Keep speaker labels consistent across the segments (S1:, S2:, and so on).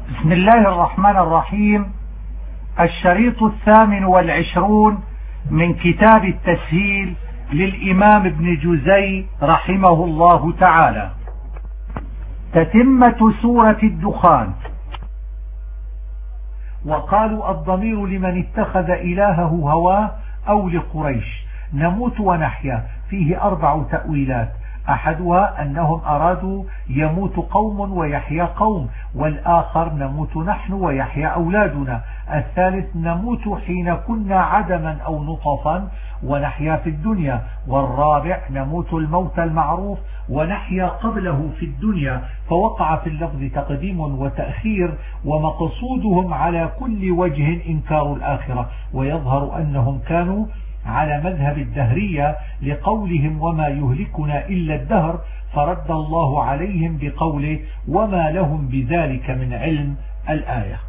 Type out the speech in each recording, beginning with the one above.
S1: بسم الله الرحمن الرحيم. الشريط 28 من كتاب التسهيل للإمام ابن جزي رحمه الله تعالى. تتمة سورة الدخان. وقالوا الضمير لمن اتخذ إلهه هواه أو لقريش. نموت ونحيا فيه 4 تأويلات، أحدها أنهم أرادوا يموت قوم ويحيا قوم، والآخر نموت نحن ويحيا أولادنا، الثالث نموت حين كنا عدما أو نطفا ونحيا في الدنيا، والرابع نموت الموت المعروف ونحيا قبله في الدنيا. فوقع في اللفظ تقديم وتأخير، ومقصودهم على كل وجه إنكار الآخرة، ويظهر أنهم كانوا على مذهب الدهرية لقولهم وما يهلكنا إلا الدهر، فرد الله عليهم بقوله وما لهم بذلك من علم. الآية.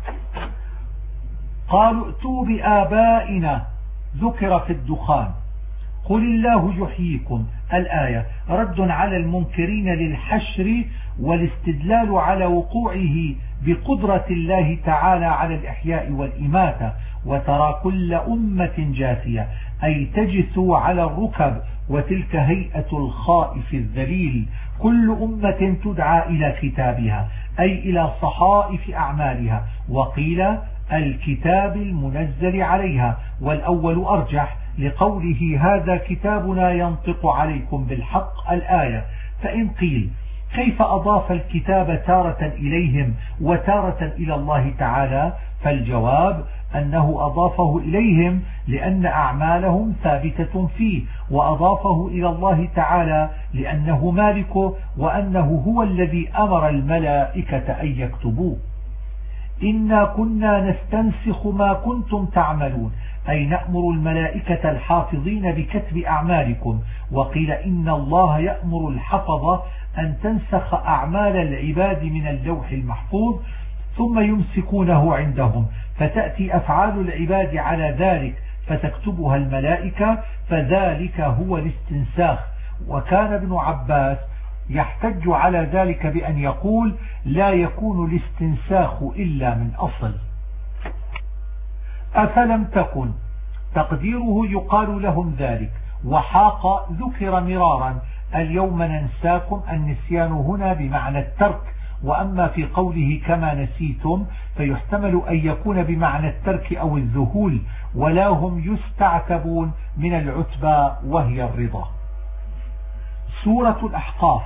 S1: قالوا ائتوا بآبائنا ذكر في الدخان قل الله يحييكم. الآية رد على المنكرين للحشر والاستدلال على وقوعه بقدرة الله تعالى على الإحياء والإماتة. وترى كل أمة جاثية أي تجثو على الركب، وتلك هيئة الخائف الذليل. كل أمة تدعى إلى كتابها أي إلى صحائف أعمالها، وقيل الكتاب المنزل عليها، والأول أرجح لقوله هذا كتابنا ينطق عليكم بالحق. الآية. فإن قيل كيف أضاف الكتاب تارة إليهم وتارة إلى الله تعالى؟ فالجواب أنه أضافه إليهم لأن أعمالهم ثابتة فيه، وأضافه إلى الله تعالى لأنه مالكه، وأنه هو الذي أمر الملائكة أن يكتبوه. إنا كنا نستنسخ ما كنتم تعملون أي نأمر الملائكة الحافظين بكتب أعمالكم. وقيل إن الله يأمر الحفظة أن تنسخ أعمال العباد من اللوح المحفوظ ثم يمسكونه عندهم، فتأتي أفعال العباد على ذلك فتكتبها الملائكة، فذلك هو الاستنساخ. وكان ابن عباس يحتج على ذلك بأن يقول لا يكون الاستنساخ إلا من أصل. أفلم تكن تقديره يقال لهم ذلك. وحاق ذكر مرارا اليوم ننساكم، النسيان هنا بمعنى الترك، وأما في قوله كما نسيتم فيحتمل أن يكون بمعنى الترك أو الذهول، ولا هم يستعتبون من العتبى وهي الرضا. سورة الأحقاف.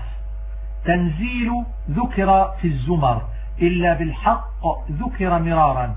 S1: تنزيل ذكر في الزمر إلا بالحق ذكر مرارا،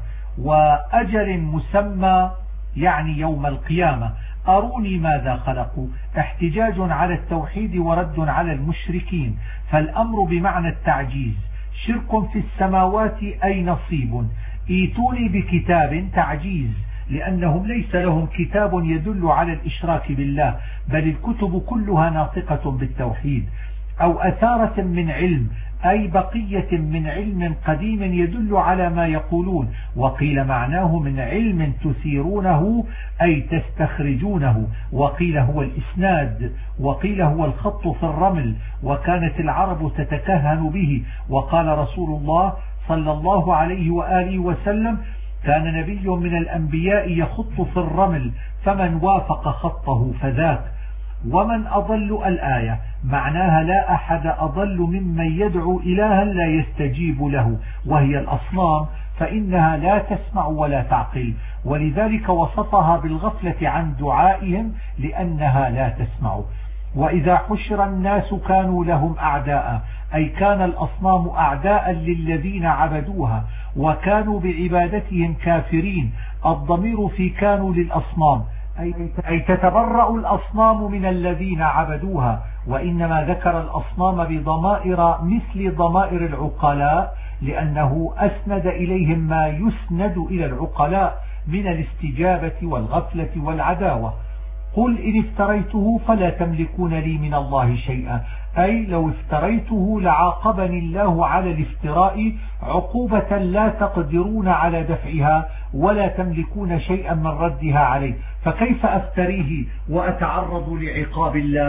S1: وأجل مسمى يعني يوم القيامة. أروني ماذا خلقوا، احتجاج على التوحيد ورد على المشركين، فالأمر بمعنى التعجيز. شرك في السماوات أي نصيب. ايتوني بكتاب تعجيز، لأنهم ليس لهم كتاب يدل على الإشراك بالله، بل الكتب كلها ناطقة بالتوحيد. أو أثارة من علم أي بقية من علم قديم يدل على ما يقولون. وقيل معناه من علم تثيرونه أي تستخرجونه. وقيل هو الإسناد، وقيل هو الخط في الرمل، وكانت العرب تتكهن به. وقال رسول الله صلى الله عليه وآله وسلم كان نبي من الأنبياء يخط في الرمل، فمن وافق خطه فذاك. ومن أضل. الآية معناها لا أحد أضل ممن يدعو إلها لا يستجيب له، وهي الأصنام، فإنها لا تسمع ولا تعقل، ولذلك وصفها بالغفلة عن دعائهم لأنها لا تسمع. وإذا حشر الناس كانوا لهم أعداء أي كان الأصنام أعداء للذين عبدوها، وكانوا بعبادتهم كافرين. الضمير في كانوا للأصنام أي تتبرأ الأصنام من الذين عبدوها، وإنما ذكر الأصنام بضمائر مثل ضمائر العقلاء لأنه أسند إليهم ما يسند إلى العقلاء من الاستجابة والغفلة والعداوة. قل إن افتريته فلا تملكون لي من الله شيئا، أي لو افتريته لعاقبني الله على الافتراء عقوبة لا تقدرون على دفعها ولا تملكون شيئا من ردها عليه، فكيف أفتريه وأتعرض لعقاب الله؟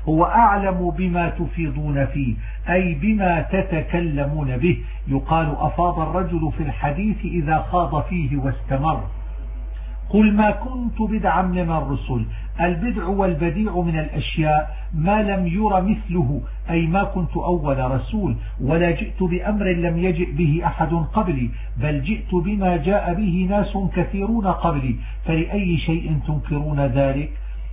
S1: هو أعلم بما تفيضون فيه أي بما تتكلمون به. يقال أفاض الرجل في الحديث إذا خاض فيه واستمر. قل ما كنت بدعا من الرسل. البدع والبديع من الأشياء ما لم ير مثله، أي ما كنت أول رسول، ولا جئت بأمر لم يجئ به أحد قبلي، بل جئت بما جاء به ناس كثيرون قبلي، فلأي شيء تنكرون ذلك؟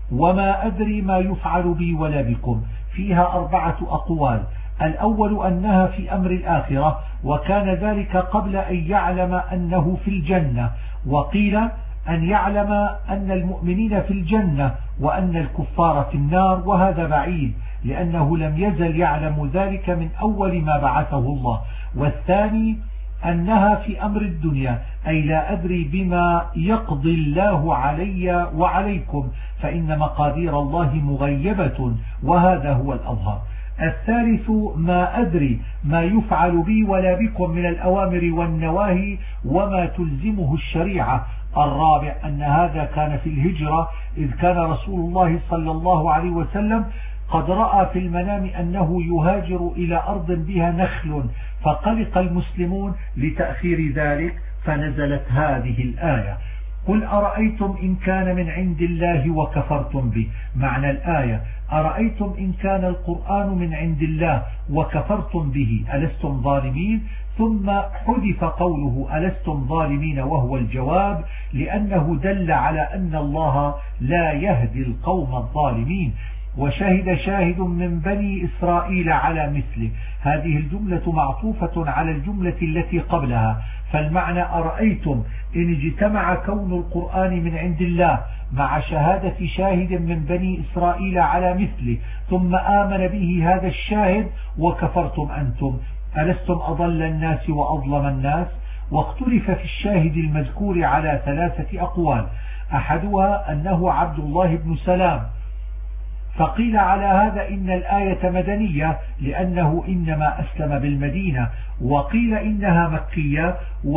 S1: وما أدري ما يفعل بي ولا بكم. فيها 4 أقوال. الأول أنها في أمر الآخرة، وكان ذلك قبل أن يعلم أنه في الجنة، وقيل أن يعلم أن المؤمنين في الجنة وأن الكفار في النار، وهذا بعيد لأنه لم يزل يعلم ذلك من أول ما بعثه الله. والثاني أنها في أمر الدنيا، أي لا أدري بما يقضي الله علي وعليكم، فإن مقادير الله مغيبة، وهذا هو الأظهر. الثالث ما أدري ما يفعل بي ولا بكم من الأوامر والنواهي وما تلزمه الشريعة. الرابع أن هذا كان في الهجرة، إذ كان رسول الله صلى الله عليه وسلم قد رأى في المنام أنه يهاجر إلى أرض بها نخل، فقلق المسلمون لتأخير ذلك، فنزلت هذه الآية: قل أرأيتم إن كان من عند الله وكفرتم به. معنى الآية: أرأيتم إن كان القرآن من عند الله وكفرتم به ألستم ظالمين؟ ثم حذف قوله ألستم ظالمين وهو الجواب، لأنه دل على أن الله لا يهدي القوم الظالمين. وشهد شاهد من بني إسرائيل على مثله. هذه الجملة معطوفة على الجملة التي قبلها، فالمعنى: أرأيتم إن اجتمع كون القرآن من عند الله مع شهادة شاهد من بني إسرائيل على مثله، ثم آمن به هذا الشاهد وكفرتم أنتم، ألستم أضل الناس وأظلم الناس؟ واختلف في الشاهد المذكور على 3 أقوال. أحدها أنه عبد الله بن سلام، فقيل على هذا إن الآية مدنية لأنه إنما أسلم بالمدينة، وقيل إنها مكية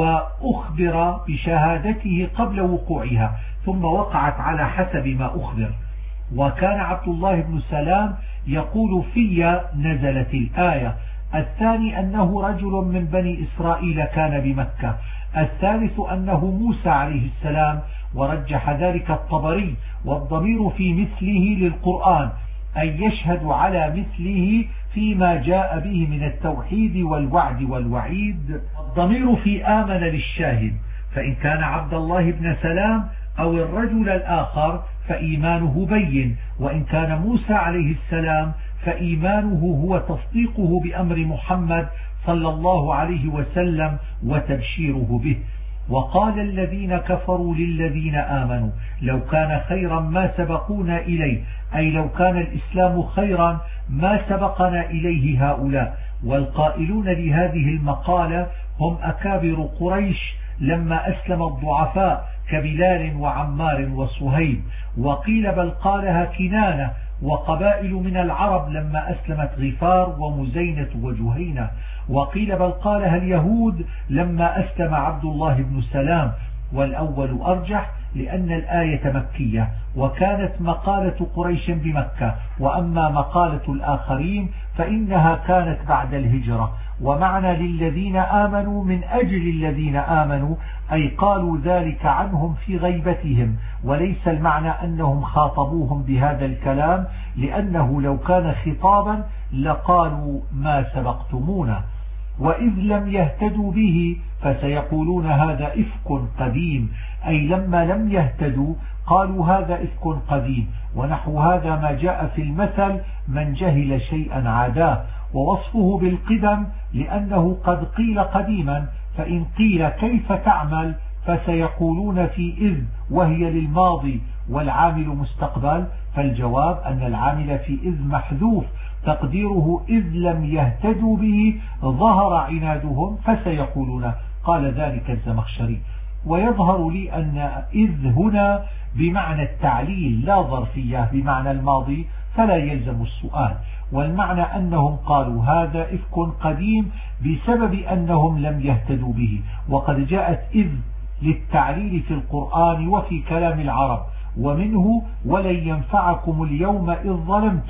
S1: وأخبر بشهادته قبل وقوعها ثم وقعت على حسب ما أخبر. وكان عبد الله بن سلام يقول: في نزلت الآية. الثاني أنه رجل من بني إسرائيل كان بمكة. الثالث أنه موسى عليه السلام، ورجح ذلك الطبري، والضمير في مثله للقرآن، أي يشهد على مثله فيما جاء به من التوحيد والوعد والوعيد. الضمير في آمن للشاهد، فإن كان عبد الله بن سلام أو الرجل الآخر فإيمانه بين، وإن كان موسى عليه السلام فإيمانه هو تصديقه بأمر محمد صلى الله عليه وسلم وتبشيره به. وقال الذين كفروا للذين آمنوا: لو كان خيرا ما سبقونا إليه، أي لو كان الإسلام خيرا ما سبقنا إليه هؤلاء. والقائلون لهذه المقالة هم أكابر قريش لما أسلم الضعفاء كبلال وعمار وصهيب. وقيل بل قالها كنانة وقبائل من العرب لما أسلمت غفار ومزينة وجهينة. وقيل بل قالها اليهود لما أسلم عبد الله بن سلام. والأول أرجح لأن الآية مكية، وكانت مقالة قريش بمكة، وأما مقالة الآخرين فإنها كانت بعد الهجرة. ومعنى للذين آمنوا من أجل الذين آمنوا، أي قالوا ذلك عنهم في غيبتهم، وليس المعنى أنهم خاطبوهم بهذا الكلام، لأنه لو كان خطابا لقالوا ما سبقتمونا. وإذ لم يهتدوا به فسيقولون هذا إفك قديم، أي لما لم يهتدوا قالوا هذا إفك قديم. ونحو هذا ما جاء في المثل: من جهل شيئا عاداه. ووصفه بالقدم لأنه قد قيل قديما، فإن قيل كيف تعمل فسيقولون في إذ وهي للماضي والعامل مستقبل، فالجواب أن العامل في إذ محذوف تقديره إذ لم يهتدوا به ظهر عنادهم فسيقولون. قال ذلك الزمخشري. ويظهر لي أن إذ هنا بمعنى التعليل لا ظرفية بمعنى الماضي، فلا يلزم السؤال. والمعنى أنهم قالوا هذا إفك قديم بسبب أنهم لم يهتدوا به. وقد جاءت إذ للتعليل في القرآن وفي كلام العرب، ومنه ولن ينفعكم اليوم إذ ظلمتم،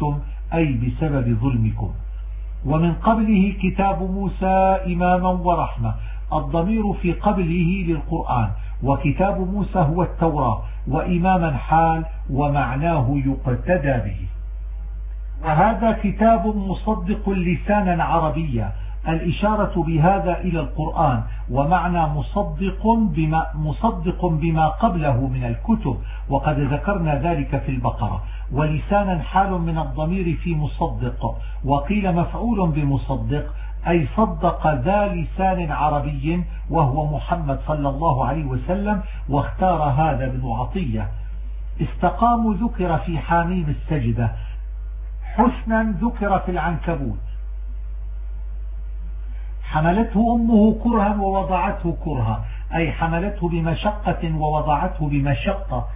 S1: أي بسبب ظلمكم. ومن قبله كتاب موسى إماما ورحمة، الضمير في قبله للقرآن، وكتاب موسى هو التوراة، وإماما حال ومعناه يقتدى به. وهذا كتاب مصدق لسانا عربيا، الإشارة بهذا إلى القرآن، ومعنى مصدق بما قبله من الكتب، وقد ذكرنا ذلك في البقرة. ولسانا حال من الضمير في مصدق، وقيل مفعول بمصدق أي صدق ذا لسان عربي وهو محمد صلى الله عليه وسلم، واختار هذا ابن عطية. استقاموا ذكر في حاميم السجدة، حسنا ذكر في العنكبوت. حملته أمه كرها ووضعته كرها، أي حملته بمشقة ووضعته بمشقة.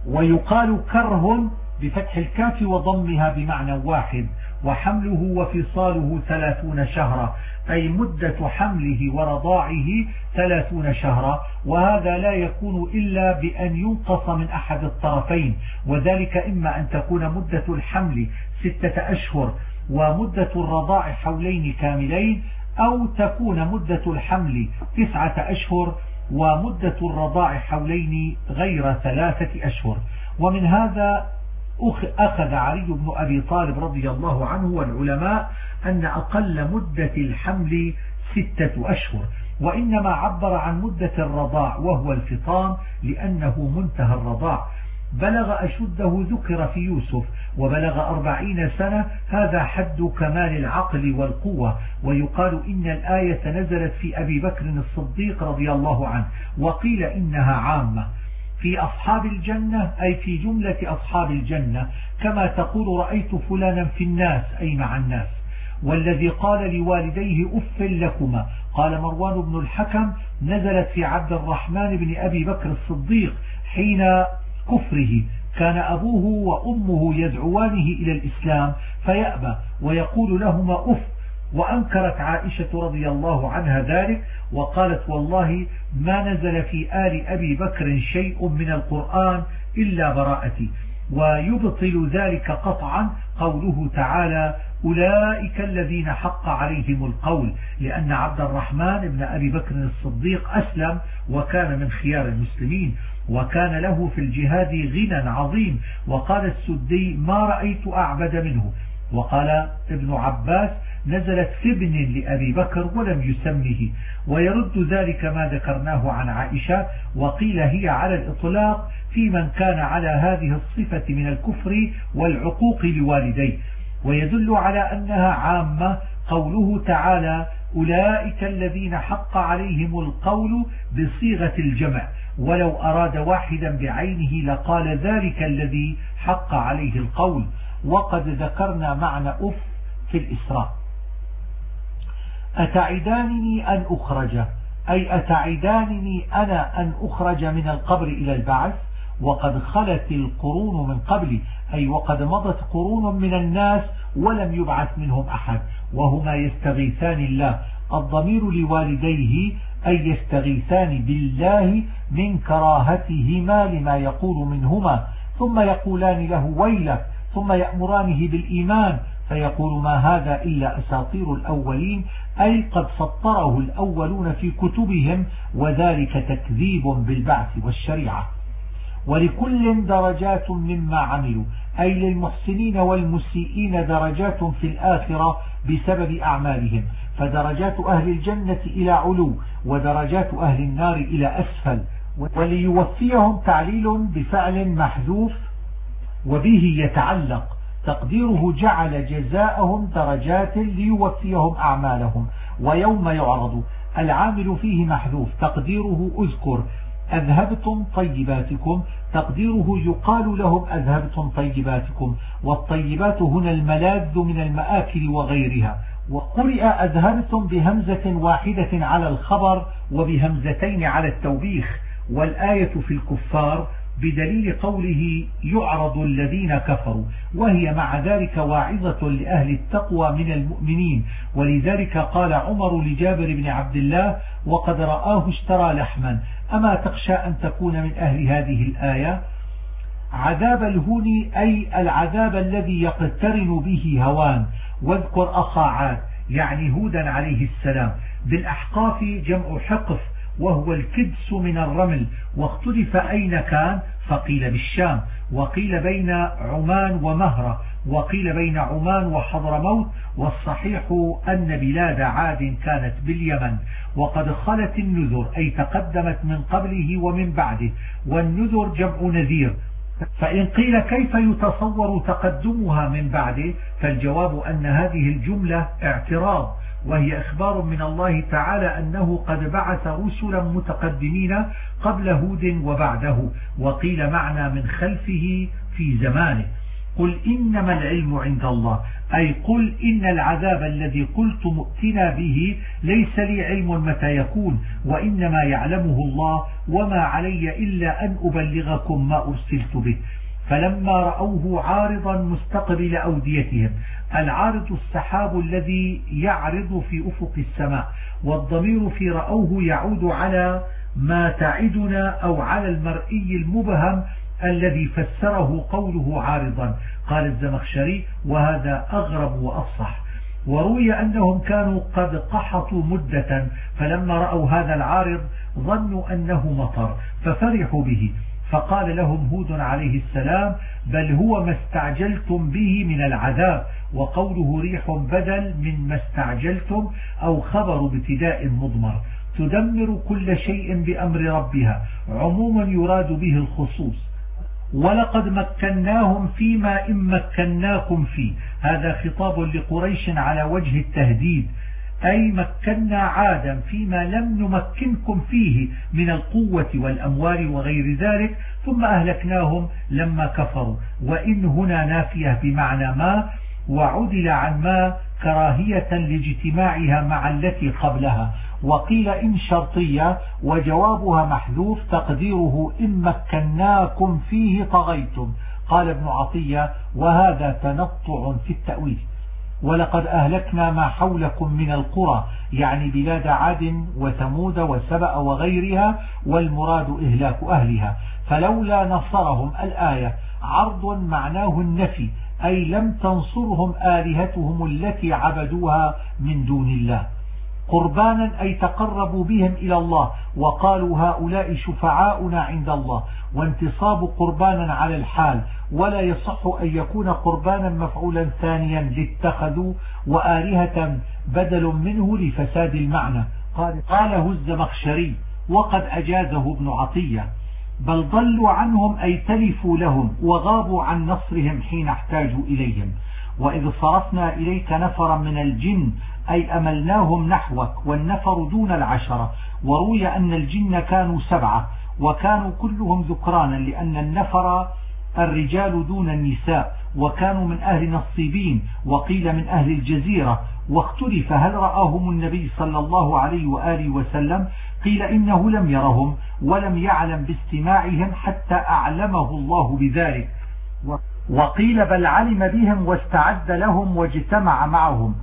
S1: ويقال كره بفتح الكاف وضمها بمعنى واحد. وحمله وفصاله 30 شهرا، أي مدة حمله ورضاعه 30 شهرا، وهذا لا يكون إلا بأن ينقص من أحد الطرفين، وذلك إما أن تكون مدة الحمل 6 أشهر ومدة الرضاع حولين كاملين، أو تكون مدة الحمل 9 أشهر ومدة الرضاع حولين غير 3 أشهر. ومن هذا أخذ علي بن أبي طالب رضي الله عنه والعلماء أن أقل مدة الحمل 6 أشهر، وإنما عبر عن مدة الرضاع وهو الفطام لأنه منتهى الرضاع. بلغ أشده ذكر في يوسف، وبلغ 40 سنة، هذا حد كمال العقل والقوة. ويقال إن الآية نزلت في أبي بكر الصديق رضي الله عنه، وقيل إنها عامة في أصحاب الجنة، أي في جملة أصحاب الجنة، كما تقول رأيت فلانا في الناس، أي مع الناس. والذي قال لوالديه أف لكما، قال مروان بن الحكم، نزلت في عبد الرحمن بن أبي بكر الصديق حين كفره، كان أبوه وأمه يدعوانه إلى الإسلام فيأبى ويقول لهما أف. وأنكرت عائشة رضي الله عنها ذلك، وقالت والله ما نزل في آل أبي بكر شيء من القرآن إلا براءتي. ويبطل ذلك قطعا قوله تعالى أولئك الذين حق عليهم القول، لأن عبد الرحمن بن أبي بكر الصديق أسلم وكان من خيار المسلمين، وكان له في الجهاد غنى عظيم. وقال السدي ما رأيت أعبد منه. وقال ابن عباس نزلت في ابن لأبي بكر ولم يسمه. ويرد ذلك ما ذكرناه عن عائشة، وقيل هي على الإطلاق في من كان على هذه الصفة من الكفر والعقوق لوالديه. ويدل على أنها عامة قوله تعالى أولئك الذين حق عليهم القول بصيغة الجمع، ولو أراد واحدا بعينه لقال ذلك الذي حق عليه القول. وقد ذكرنا معنى أف في الإسراء. أتعدانني أن أخرج، أي أتعدانني أنا أن أخرج من القبر إلى البعث، وقد خلت القرون من قبلي، أي وقد مضت قرون من الناس ولم يبعث منهم أحد، وهما يستغيثان الله. الضمير لوالديه أي يستغيثان بالله من كراهتهما لما يقول منهما، ثم يقولان له ويلك، ثم يأمرانه بالإيمان، فيقول ما هذا إلا أساطير الأولين، أي قد سطره الأولون في كتبهم، وذلك تكذيب بالبعث والشريعة. ولكل درجات مما عملوا، أي للمحسنين والمسيئين درجات في الآخرة بسبب أعمالهم، فدرجات أهل الجنة إلى علو، ودرجات أهل النار إلى أسفل. وليوفيهم تعليل بفعل محذوف وبه يتعلق، تقديره جعل جزاءهم درجات ليوفيهم أعمالهم. ويوم يعرض، العامل فيه محذوف، تقديره أذكر أذهبتم طيباتكم، تقديره يقال لهم أذهبتم طيباتكم. والطيبات هنا الملاذ من المآكل وغيرها. وقرئ أذهبتم بهمزة واحدة على الخبر وبهمزتين على التوبيخ. والآية في الكفار بدليل قوله يعرض الذين كفروا، وهي مع ذلك واعظة لأهل التقوى من المؤمنين. ولذلك قال عمر لجابر بن عبد الله وقد رآه اشترى لحما أما تخشى أن تكون من أهل هذه الآية؟ عذاب الهون أي العذاب الذي يقترن به هوان. واذكر أخا عاد يعني هودا عليه السلام. بالأحقاف جمع حقف وهو الكدس من الرمل، واختلف أين كان، فقيل بالشام، وقيل بين عمان ومهرة، وقيل بين عمان وحضرموت، والصحيح أن بلاد عاد كانت باليمن. وقد خلت النذر أي تقدمت من قبله ومن بعده، والنذر جمع نذير. فإن قيل كيف يتصور تقدمها من بعده، فالجواب أن هذه الجملة اعتراض، وهي إخبار من الله تعالى أنه قد بعث رسلا متقدمين قبل هود وبعده. وقيل معنى من خلفه في زمانه. قل إنما العلم عند الله، أي قل إن العذاب الذي قلت مؤتنا به ليس لي علم متى يكون، وإنما يعلمه الله، وما علي إلا أن أبلغكم ما أرسلت به. فلما رأوه عارضا مستقبل أوديتهم، العارض السحاب الذي يعرض في أفق السماء، والضمير في رأوه يعود على ما تعدنا أو على المرئي المبهم الذي فسره قوله عارضا. قال الزمخشري وهذا أغرب وأفصح. وروي أنهم كانوا قد قحطوا مدة، فلما رأوا هذا العارض ظنوا أنه مطر ففرحوا به، فقال لهم هود عليه السلام بل هو ما استعجلتم به من العذاب. وقوله ريح بدل من ما استعجلتم أو خبر ابتداء مضمر، تدمر كل شيء بأمر ربها، عموما يراد به الخصوص. ولقد مكناهم فيما إن مكناكم فيه، هذا خطاب لقريش على وجه التهديد، أي مكنا عادا فيما لم نمكنكم فيه من القوة والأموال وغير ذلك، ثم أهلكناهم لما كفروا. وإن هنا نافية بمعنى ما، وعدل عن ما كراهية لاجتماعها مع التي قبلها. وقيل إن شرطية وجوابها محذوف تقديره إن مكناكم فيه طغيتم. قال ابن عطية وهذا تنطع في التأويل. ولقد أهلكنا ما حولكم من القرى، يعني بلاد عاد وثمود وسبأ وغيرها، والمراد إهلاك أهلها. فلولا نصرهم الآية عرض معناه النفي، أي لم تنصرهم آلهتهم التي عبدوها من دون الله. قربانا أي تقربوا بهم إلى الله، وقالوا هؤلاء شفعاؤنا عند الله، وانتصاب قربانا على الحال، ولا يصح أن يكون قربانا مفعولا ثانيا لاتخذوا، وآلهة بدل منه لفساد المعنى. قاله الزمخشري وقد أجازه ابن عطية. بل ضلوا عنهم أي تلفوا لهم وغابوا عن نصرهم حين احتاجوا إليهم. وإذ صرفنا إليك نفرا من الجن أي أملناهم نحوك، والنفر دون العشرة. وروي أن الجن كانوا 7 وكانوا كلهم ذكرانا، لأن النفر الرجال دون النساء، وكانوا من أهل نصيبين، وقيل من أهل الجزيرة. واختلف هل رآهم النبي صلى الله عليه وآله وسلم، قيل إنه لم يرهم ولم يعلم باستماعهم حتى أعلمه الله بذلك، وقيل بل علم بهم واستعد لهم واجتمع معهم.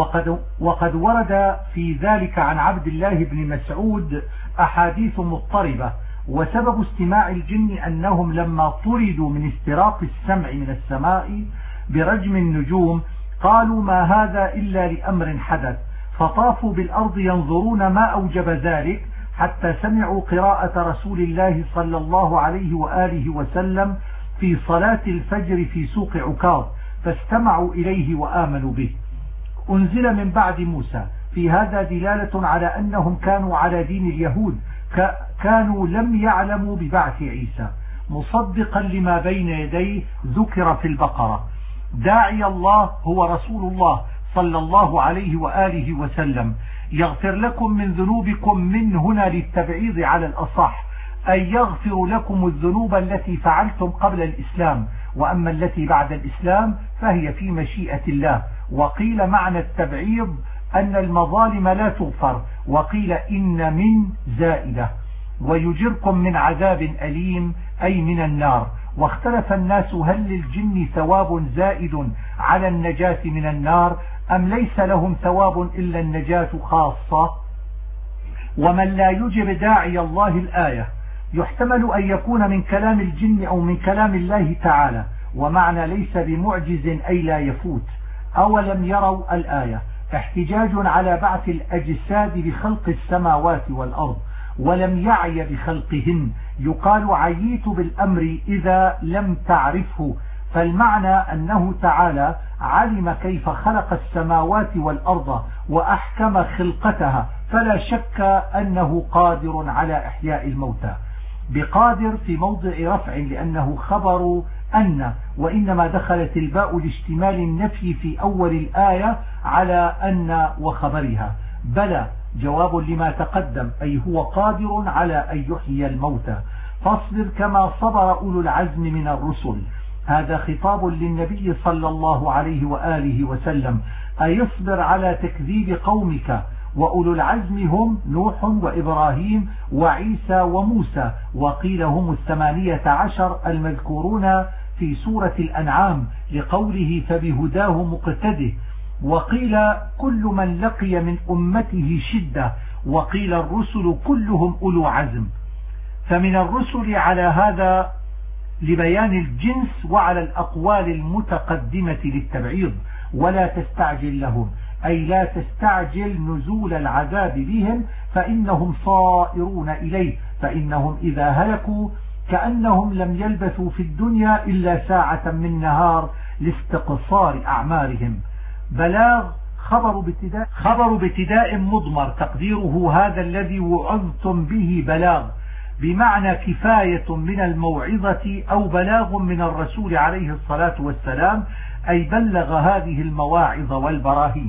S1: وقد ورد في ذلك عن عبد الله بن مسعود أحاديث مضطربة. وسبب استماع الجن أنهم لما طردوا من استراق السمع من السماء برجم النجوم قالوا ما هذا إلا لأمر حدث، فطافوا بالأرض ينظرون ما أوجب ذلك، حتى سمعوا قراءة رسول الله صلى الله عليه وآله وسلم في صلاة الفجر في سوق عكاظ، فاستمعوا إليه وآمنوا به. أنزل من بعد موسى. في هذا دلالة على أنهم كانوا على دين اليهود، كانوا لم يعلموا ببعث عيسى، مصدقا لما بين يديه ذكر في البقرة. داعي الله هو رسول الله صلى الله عليه وآله وسلم، يغفر لكم من ذنوبكم، من هنا للتبعيض على الأصح، أي يغفر لكم الذنوب التي فعلتم قبل الإسلام، وأما التي بعد الإسلام فهي في مشيئة الله. وقيل معنى التبعيض أن المظالم لا تغفر، وقيل إن من زائدة. ويجركم من عذاب أليم أي من النار. واختلف الناس هل للجن ثواب زائد على النجاة من النار أم ليس لهم ثواب إلا النجاة خاصة. ومن لا يجب داعي الله الآية يحتمل أن يكون من كلام الجن أو من كلام الله تعالى، ومعنى ليس بمعجز أي لا يفوت. أولم يروا الآية احتجاج على بعث الأجساد بخلق السماوات والأرض ولم يعي بخلقهن، يقال عييت بالأمر إذا لم تعرفه، فالمعنى أنه تعالى علم كيف خلق السماوات والأرض وأحكم خلقتها، فلا شك أنه قادر على إحياء الموتى. بقادر في موضع رفع لأنه خبر أن، وإنما دخلت الباء لاشتمال النفي في أول الآية على أن وخبرها. بلى جواب لما تقدم، أي هو قادر على أن يحيي الموتى. فاصبر كما صبر أولو العزم من الرسل، هذا خطاب للنبي صلى الله عليه وآله وسلم، أيصبر على تكذيب قومك. وأولو العزم هم نوح وإبراهيم وعيسى وموسى، وقيل هم 18 المذكورون في سورة الأنعام لقوله فبهداه مقتده، وقيل كل من لقي من أمته شدة، وقيل الرسل كلهم أولو عزم. فمن الرسل على هذا لبيان الجنس وعلى الأقوال المتقدمة للتبعيض، ولا تستعجل لهم أي لا تستعجل نزول العذاب بهم فإنهم صائرون إليه، فإنهم إذا هلكوا كأنهم لم يلبثوا في الدنيا إلا ساعة من نهار لاستقصار أعمارهم. بلاغ خبر بابتداء مضمر تقديره هذا الذي وعظتم به بلاغ، بمعنى كفاية من الموعظة أو بلاغ من الرسول عليه الصلاة والسلام، أي بلغ هذه المواعظ والبراهين.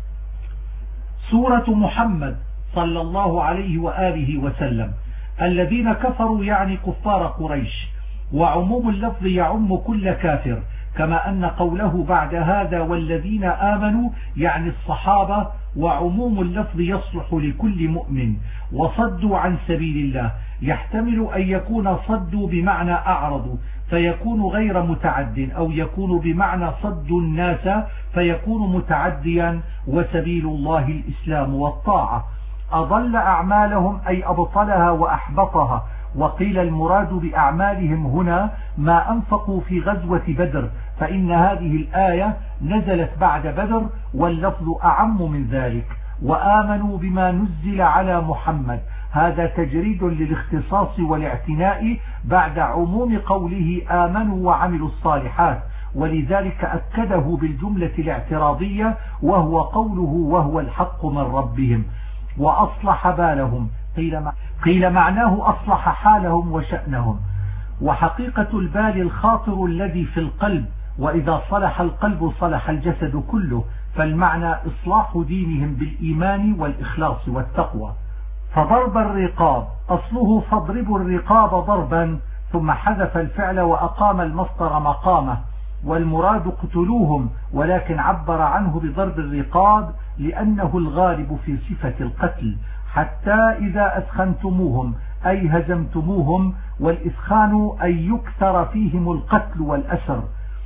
S1: سورة محمد صلى الله عليه وآله وسلم. الذين كفروا يعني كفار قريش، وعموم اللفظ يعم كل كافر، كما أن قوله بعد هذا والذين آمنوا يعني الصحابة، وعموم اللفظ يصلح لكل مؤمن. وصدوا عن سبيل الله يحتمل أن يكون صدوا بمعنى أعرضوا فيكون غير متعد، أو يكون بمعنى صدوا الناس فيكون متعديا، وسبيل الله الإسلام والطاعة. أضل أعمالهم أي أبطلها وأحبطها، وقيل المراد بأعمالهم هنا ما أنفقوا في غزوة بدر، فإن هذه الآية نزلت بعد بدر واللفظ أعم من ذلك. وآمنوا بما نزل على محمد، هذا تجريد للاختصاص والاعتناء بعد عموم قوله آمنوا وعملوا الصالحات، ولذلك أكده بالجملة الاعتراضية وهو قوله وهو الحق من ربهم. وأصلح بالهم قيل معناه أصلح حالهم وشأنهم. وحقيقة البال الخاطر الذي في القلب، وإذا صلح القلب صلح الجسد كله، فالمعنى إصلاح دينهم بالإيمان والإخلاص والتقوى. فضرب الرقاب أصله فاضربوا الرقاب ضربا، ثم حذف الفعل وأقام المصدر مقامه، والمراد اقتلوهم، ولكن عبر عنه بضرب الرقاب لأنه الغالب في صفة القتل. حتى إذا أثخنتموهم أي هزمتموهم، والإثخان أي يكثر فيهم القتل والأسر.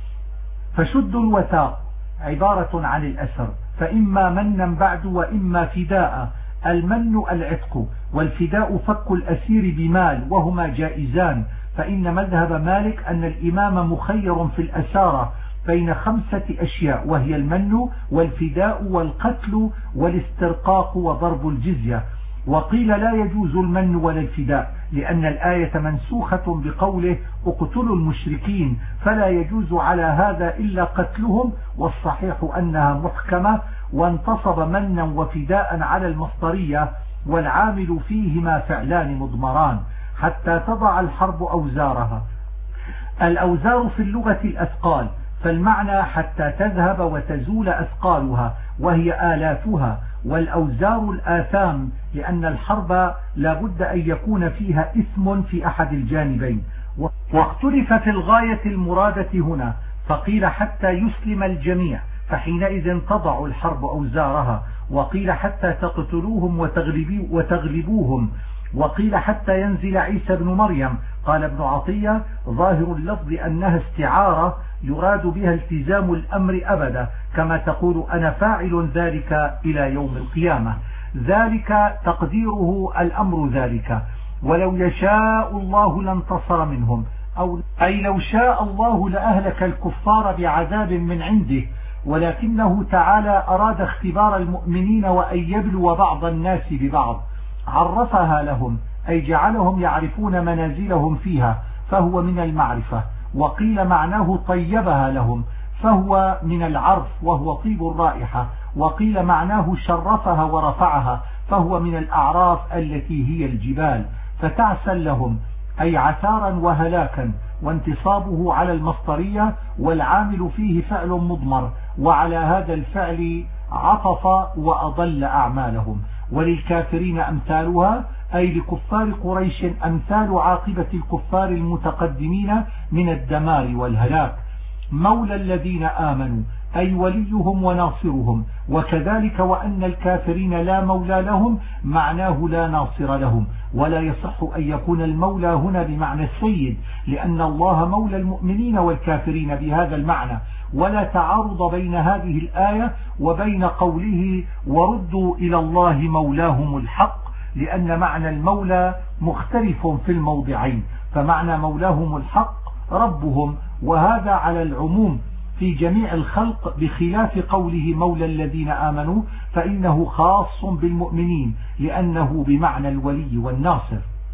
S1: فشدوا الوثاق عبارة عن الأسر، فإما منا بعد وإما فداء. المن العتق، والفداء فك الأسير بمال، وهما جائزان، فإن مذهب مالك أن الإمام مخير في الأسارة بين 5 أشياء، وهي المن والفداء والقتل والاسترقاق وضرب الجزية. وقيل لا يجوز المن ولا الفداء، لأن الآية منسوخة بقوله اقتلوا المشركين، فلا يجوز على هذا إلا قتلهم، والصحيح أنها محكمة، وانتصب منا وفداء على المصدرية، والعامل فيهما فعلان مضمران. حتى تضع الحرب أوزارها. الأوزار في اللغة الأثقال، فالمعنى حتى تذهب وتزول أثقالها، وهي آلافها، والأوزار الآثام، لأن الحرب لا بد أن يكون فيها إثم في أحد الجانبين. واختلف في الغاية المرادة هنا، فقيل حتى يسلم الجميع، فحينئذ تضع الحرب أوزارها، وقيل حتى تقتلوهم وتغلبوهم، وقيل حتى ينزل عيسى بن مريم. قال ابن عطية ظاهر اللفظ أنها استعارة يراد بها التزام الأمر أبدا، كما تقول أنا فاعل ذلك إلى يوم القيامة. ذلك تقديره الأمر ذلك. ولو يشاء الله لانتصر منهم، أي لو شاء الله لأهلك الكفار بعذاب من عنده، ولكنه تعالى أراد اختبار المؤمنين وأن يبلو بعض الناس ببعض، عرفها لهم أي جعلهم يعرفون منازلهم فيها فهو من المعرفة، وقيل معناه طيبها لهم فهو من العرف وهو طيب الرائحة، وقيل معناه شرفها ورفعها فهو من الأعراف التي هي الجبال، فتعسا لهم أي عثارا وهلاكا، وانتصابه على المصدرية والعامل فيه فعل مضمر، وعلى هذا الفعل عطف وأضل أعمالهم. وللكافرين أمثالها أي لكفار قريش أمثال عاقبة الكفار المتقدمين من الدمار والهلاك. مولى الذين آمنوا أي وليهم وناصرهم، وكذلك وأن الكافرين لا مولى لهم معناه لا ناصر لهم، ولا يصح أن يكون المولى هنا بمعنى السيد، لأن الله مولى المؤمنين والكافرين بهذا المعنى، ولا تعارض بين هذه الآية وبين قوله وردوا إلى الله مولاهم الحق، لأن معنى المولى مختلف في الموضعين، فمعنى مولاهم الحق ربهم، وهذا على العموم في جميع الخلق، بخلاف قوله مولى الذين آمنوا فإنه خاص بالمؤمنين لأنه بمعنى الولي والناصر.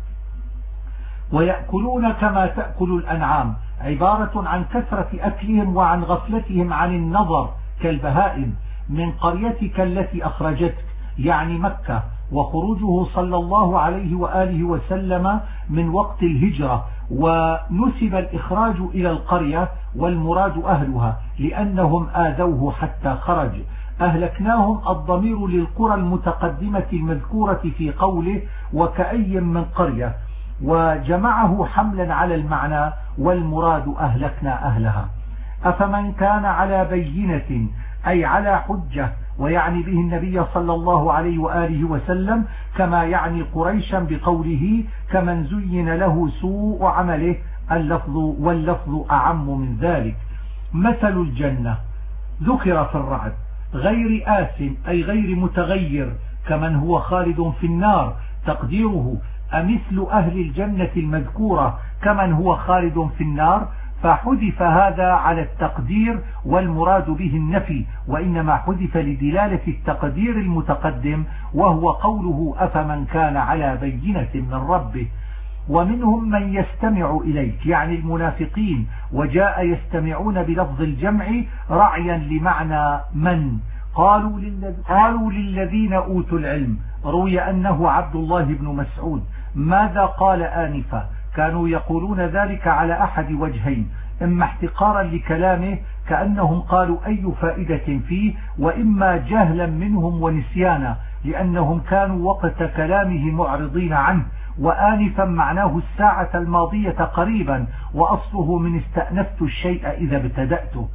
S1: ويأكلون كما تأكل الأنعام عبارة عن كثرة أكلهم وعن غفلتهم عن النظر كالبهائم من قريتك التي أخرجتك يعني مكة، وخروجه صلى الله عليه وآله وسلم من وقت الهجرة، ونسب الإخراج إلى القرية والمراد أهلها لأنهم آذوه حتى خرج. أهلكناهم الضمير للقرى المتقدمة المذكورة في قوله وكأي من قرية، وجمعه حملا على المعنى والمراد أهلكنا أهلها. أفمن كان على بينة أي على حجة، ويعني به النبي صلى الله عليه وآله وسلم كما يعني قريشا بقوله كمن زين له سوء عمله، اللفظ واللفظ أعم من ذلك. مثل الجنة ذكر في الرعد غير آثم أي غير متغير كمن هو خالد في النار، تقديره أمثل أهل الجنة المذكورة كمن هو خالد في النار، فحذف هذا على التقدير والمراد به النفي، وإنما حذف لدلالة التقدير المتقدم وهو قوله أفمن كان على بينة من ربه. ومنهم من يستمع إليك يعني المنافقين، وجاء يستمعون بلفظ الجمع رعيا لمعنى من. قالوا للذين أوتوا العلم، روي أنه عبد الله بن مسعود، ماذا قال آنفا؟ كانوا يقولون ذلك على أحد وجهين، إما احتقارا لكلامه كأنهم قالوا أي فائدة فيه، وإما جهلا منهم ونسيانا لأنهم كانوا وقت كلامه معرضين عنه. وآنفا معناه الساعة الماضية قريبا، وأصله من استأنفت الشيء إذا ابتدأته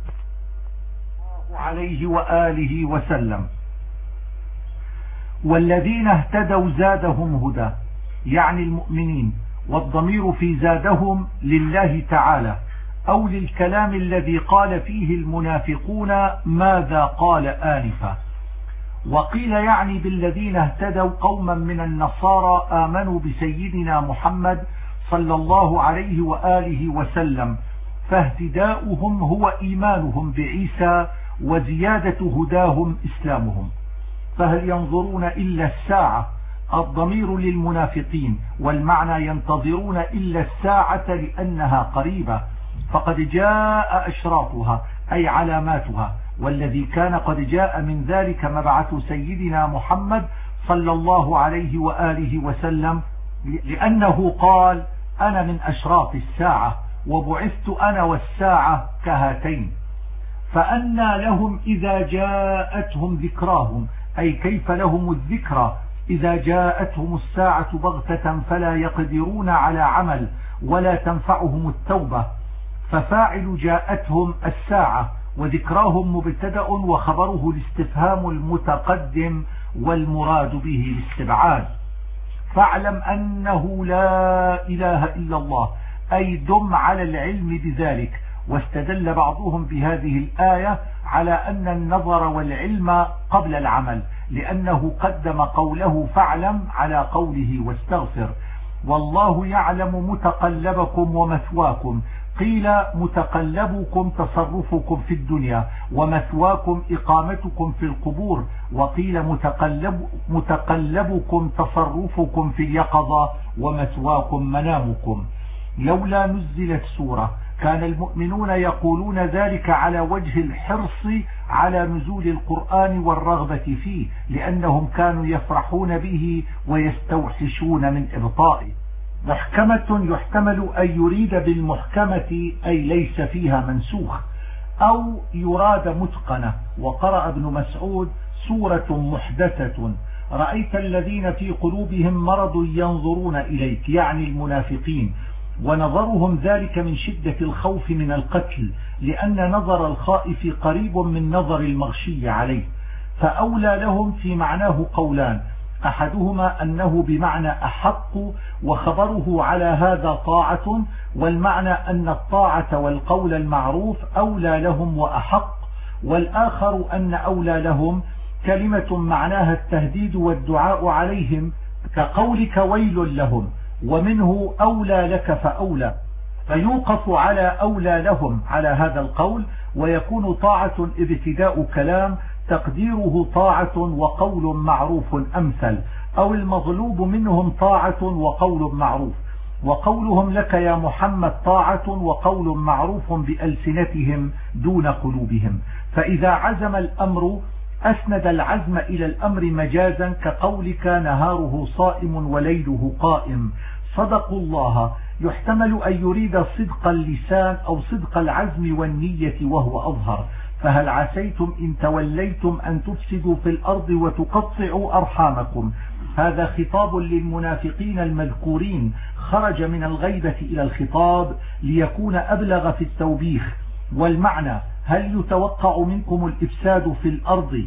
S1: عليه وآله وسلم. والذين اهتدوا زادهم هدى يعني المؤمنين، والضمير في زادهم لله تعالى أو للكلام الذي قال فيه المنافقون ماذا قال آنفا. وقيل يعني بالذين اهتدوا قوما من النصارى آمنوا بسيدنا محمد صلى الله عليه وآله وسلم، فاهتداؤهم هو إيمانهم بعيسى وزيادة هداهم إسلامهم. فهل ينظرون إلا الساعة؟ الضمير للمنافقين، والمعنى ينتظرون إلا الساعة لأنها قريبة، فقد جاء أشراطها أي علاماتها، والذي كان قد جاء من ذلك مبعث سيدنا محمد صلى الله عليه وآله وسلم، لأنه قال أنا من أشراط الساعة وبعثت أنا والساعة كهاتين. فأنى لهم إذا جاءتهم ذكراهم أي كيف لهم الذكرى إذا جاءتهم الساعة بغتة فلا يقدرون على عمل ولا تنفعهم التوبة. ففاعل جاءتهم الساعة، وذكراهم مبتدأ وخبره الاستفهام المتقدم والمراد به الاستبعاد. فاعلم أنه لا إله إلا الله أي دم على العلم بذلك. واستدل بعضهم بهذه الآية على أن النظر والعلم قبل العمل، لأنه قدم قوله فاعلم على قوله واستغفر. والله يعلم متقلبكم ومثواكم. قيل متقلبكم تصرفكم في الدنيا، ومثواكم إقامتكم في القبور، وقيل متقلبكم تصرفكم في اليقظة، ومثواكم منامكم. لولا نزلت سورة كان المؤمنون يقولون ذلك على وجه الحرص على نزول القرآن والرغبة فيه، لأنهم كانوا يفرحون به ويستوحشون من إبطائه. محكمة يحتمل أن يريد بالمحكمة أي ليس فيها منسوخ، أو يراد متقنة. وقرأ ابن مسعود سورة محدثة رأيت الذين في قلوبهم مرض ينظرون إليك، يعني المنافقين، ونظرهم ذلك من شدة الخوف من القتل، لأن نظر الخائف قريب من نظر المغشي عليه. فأولى لهم في معناه قولان، أحدهما أنه بمعنى أحق، وخبره على هذا طاعة، والمعنى أن الطاعة والقول المعروف أولى لهم وأحق، والآخر أن أولى لهم كلمة معناها التهديد والدعاء عليهم، كقولك ويل لهم، ومنه أولى لك فأولى، فيوقف على أولى لهم على هذا القول، ويكون طاعة ابتداء كلام تقديره طاعة وقول معروف أمثل، أو المطلوب منهم طاعة وقول معروف، وقولهم لك يا محمد طاعة وقول معروف بألسنتهم دون قلوبهم. فإذا عزم الأمر أسند العزم إلى الأمر مجازا، كقولك نهاره صائم وليله قائم. صدقوا الله يحتمل أن يريد صدق اللسان أو صدق العزم والنية وهو أظهر. فهل عسيتم إن توليتم أن تفسدوا في الأرض وتقطعوا أرحامكم. هذا خطاب للمنافقين المذكورين، خرج من الغيبة إلى الخطاب ليكون أبلغ في التوبيخ. والمعنى هل يتوقع منكم الإفساد في الأرض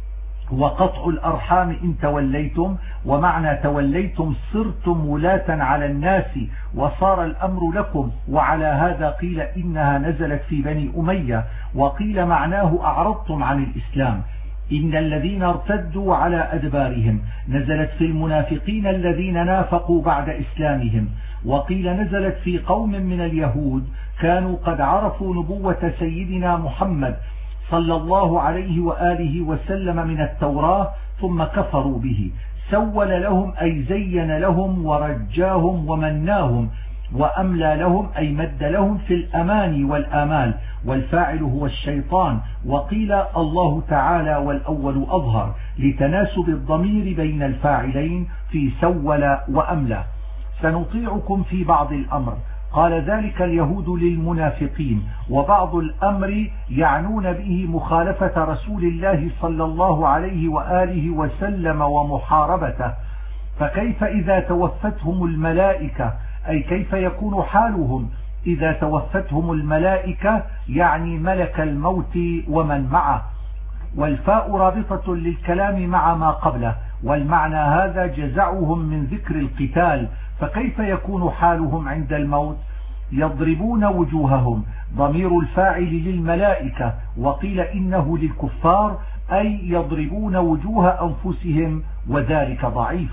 S1: وقطع الأرحام إن توليتم. ومعنى توليتم صرتم ولاة على الناس وصار الأمر لكم. وعلى هذا قيل إنها نزلت في بني أمية، وقيل معناه أعرضتم عن الإسلام. إن الذين ارتدوا على أدبارهم نزلت في المنافقين الذين نافقوا بعد إسلامهم. وقيل نزلت في قوم من اليهود كانوا قد عرفوا نبوة سيدنا محمد صلى الله عليه وآله وسلم من التوراة ثم كفروا به. سول لهم أي زين لهم ورجاهم ومناهم، وأملى لهم أي مد لهم في الأمان والآمال، والفاعل هو الشيطان. وقيل الله تعالى والأول أظهر لتناسب الضمير بين الفاعلين في سول وأملى. سنطيعكم في بعض الأمر، قال ذلك اليهود للمنافقين، وبعض الأمر يعنون به مخالفة رسول الله صلى الله عليه وآله وسلم ومحاربته. فكيف إذا توفتهم الملائكة، أي كيف يكون حالهم إذا توفتهم الملائكة، يعني ملك الموت ومن معه. والفاء رابطة للكلام مع ما قبله، والمعنى هذا جزعهم من ذكر القتال. فكيف يكون حالهم عند الموت؟ يضربون وجوههم، ضمير الفاعل للملائكة، وقيل إنه للكفار، أي يضربون وجوه أنفسهم، وذلك ضعيف.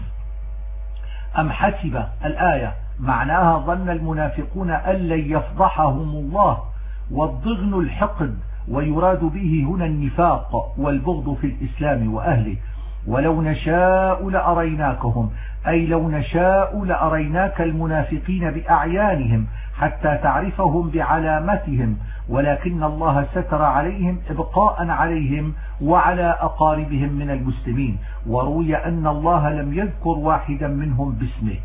S1: أم حسب الآية معناها ظن المنافقون أن لن يفضحهم الله، والضغن الحقد، ويراد به هنا النفاق والبغض في الإسلام وأهله. ولو نشاء لأريناكهم، أي لو نشاء لأريناك المنافقين بأعيانهم حتى تعرفهم بعلامتهم، ولكن الله ستر عليهم إبقاء عليهم وعلى أقاربهم من المسلمين. وروي أن الله لم يذكر واحدا منهم باسمه.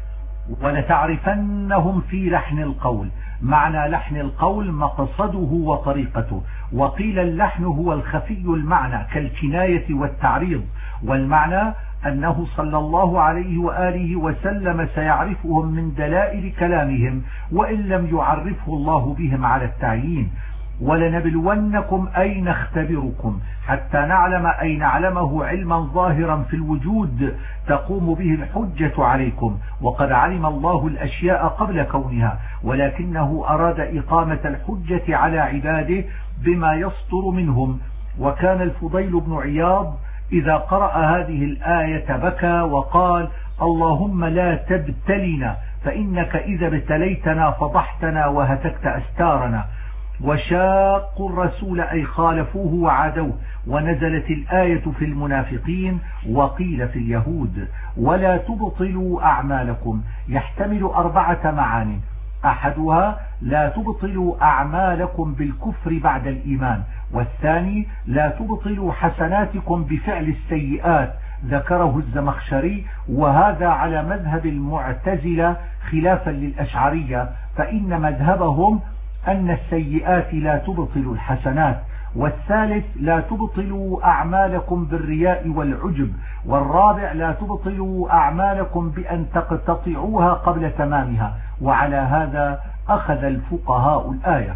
S1: ولتعرفنهم في لحن القول، معنى لحن القول مقصده وطريقته. وقيل اللحن هو الخفي المعنى كالكناية والتعريض، والمعنى أنه صلى الله عليه وآله وسلم سيعرفهم من دلائل كلامهم، وإن لم يعرفه الله بهم على التعيين. ولنبلونكم أي نختبركم حتى نعلم أي نعلمه علما ظاهرا في الوجود تقوم به الحجة عليكم. وقد علم الله الأشياء قبل كونها، ولكنه أراد إقامة الحجة على عباده بما يصدر منهم. وكان الفضيل بن عياض إذا قرأ هذه الآية بكى وقال: اللهم لا تبتلنا، فإنك إذا ابتليتنا فضحتنا وهتكت أستارنا. وشاقوا الرسول أي خالفوه وعادوه. ونزلت الآية في المنافقين وقيل في اليهود. ولا تبطلوا أعمالكم يحتمل 4 معان. أحدها لا تبطلوا أعمالكم بالكفر بعد الإيمان، والثاني لا تبطلوا حسناتكم بفعل السيئات ذكره الزمخشري، وهذا على مذهب المعتزلة خلافا للأشعرية، فإن مذهبهم أن السيئات لا تبطل الحسنات. والثالث لا تبطلوا أعمالكم بالرياء والعجب. والرابع لا تبطلوا أعمالكم بأن تقتطعوها قبل تمامها. وعلى هذا أخذ الفقهاء الآية.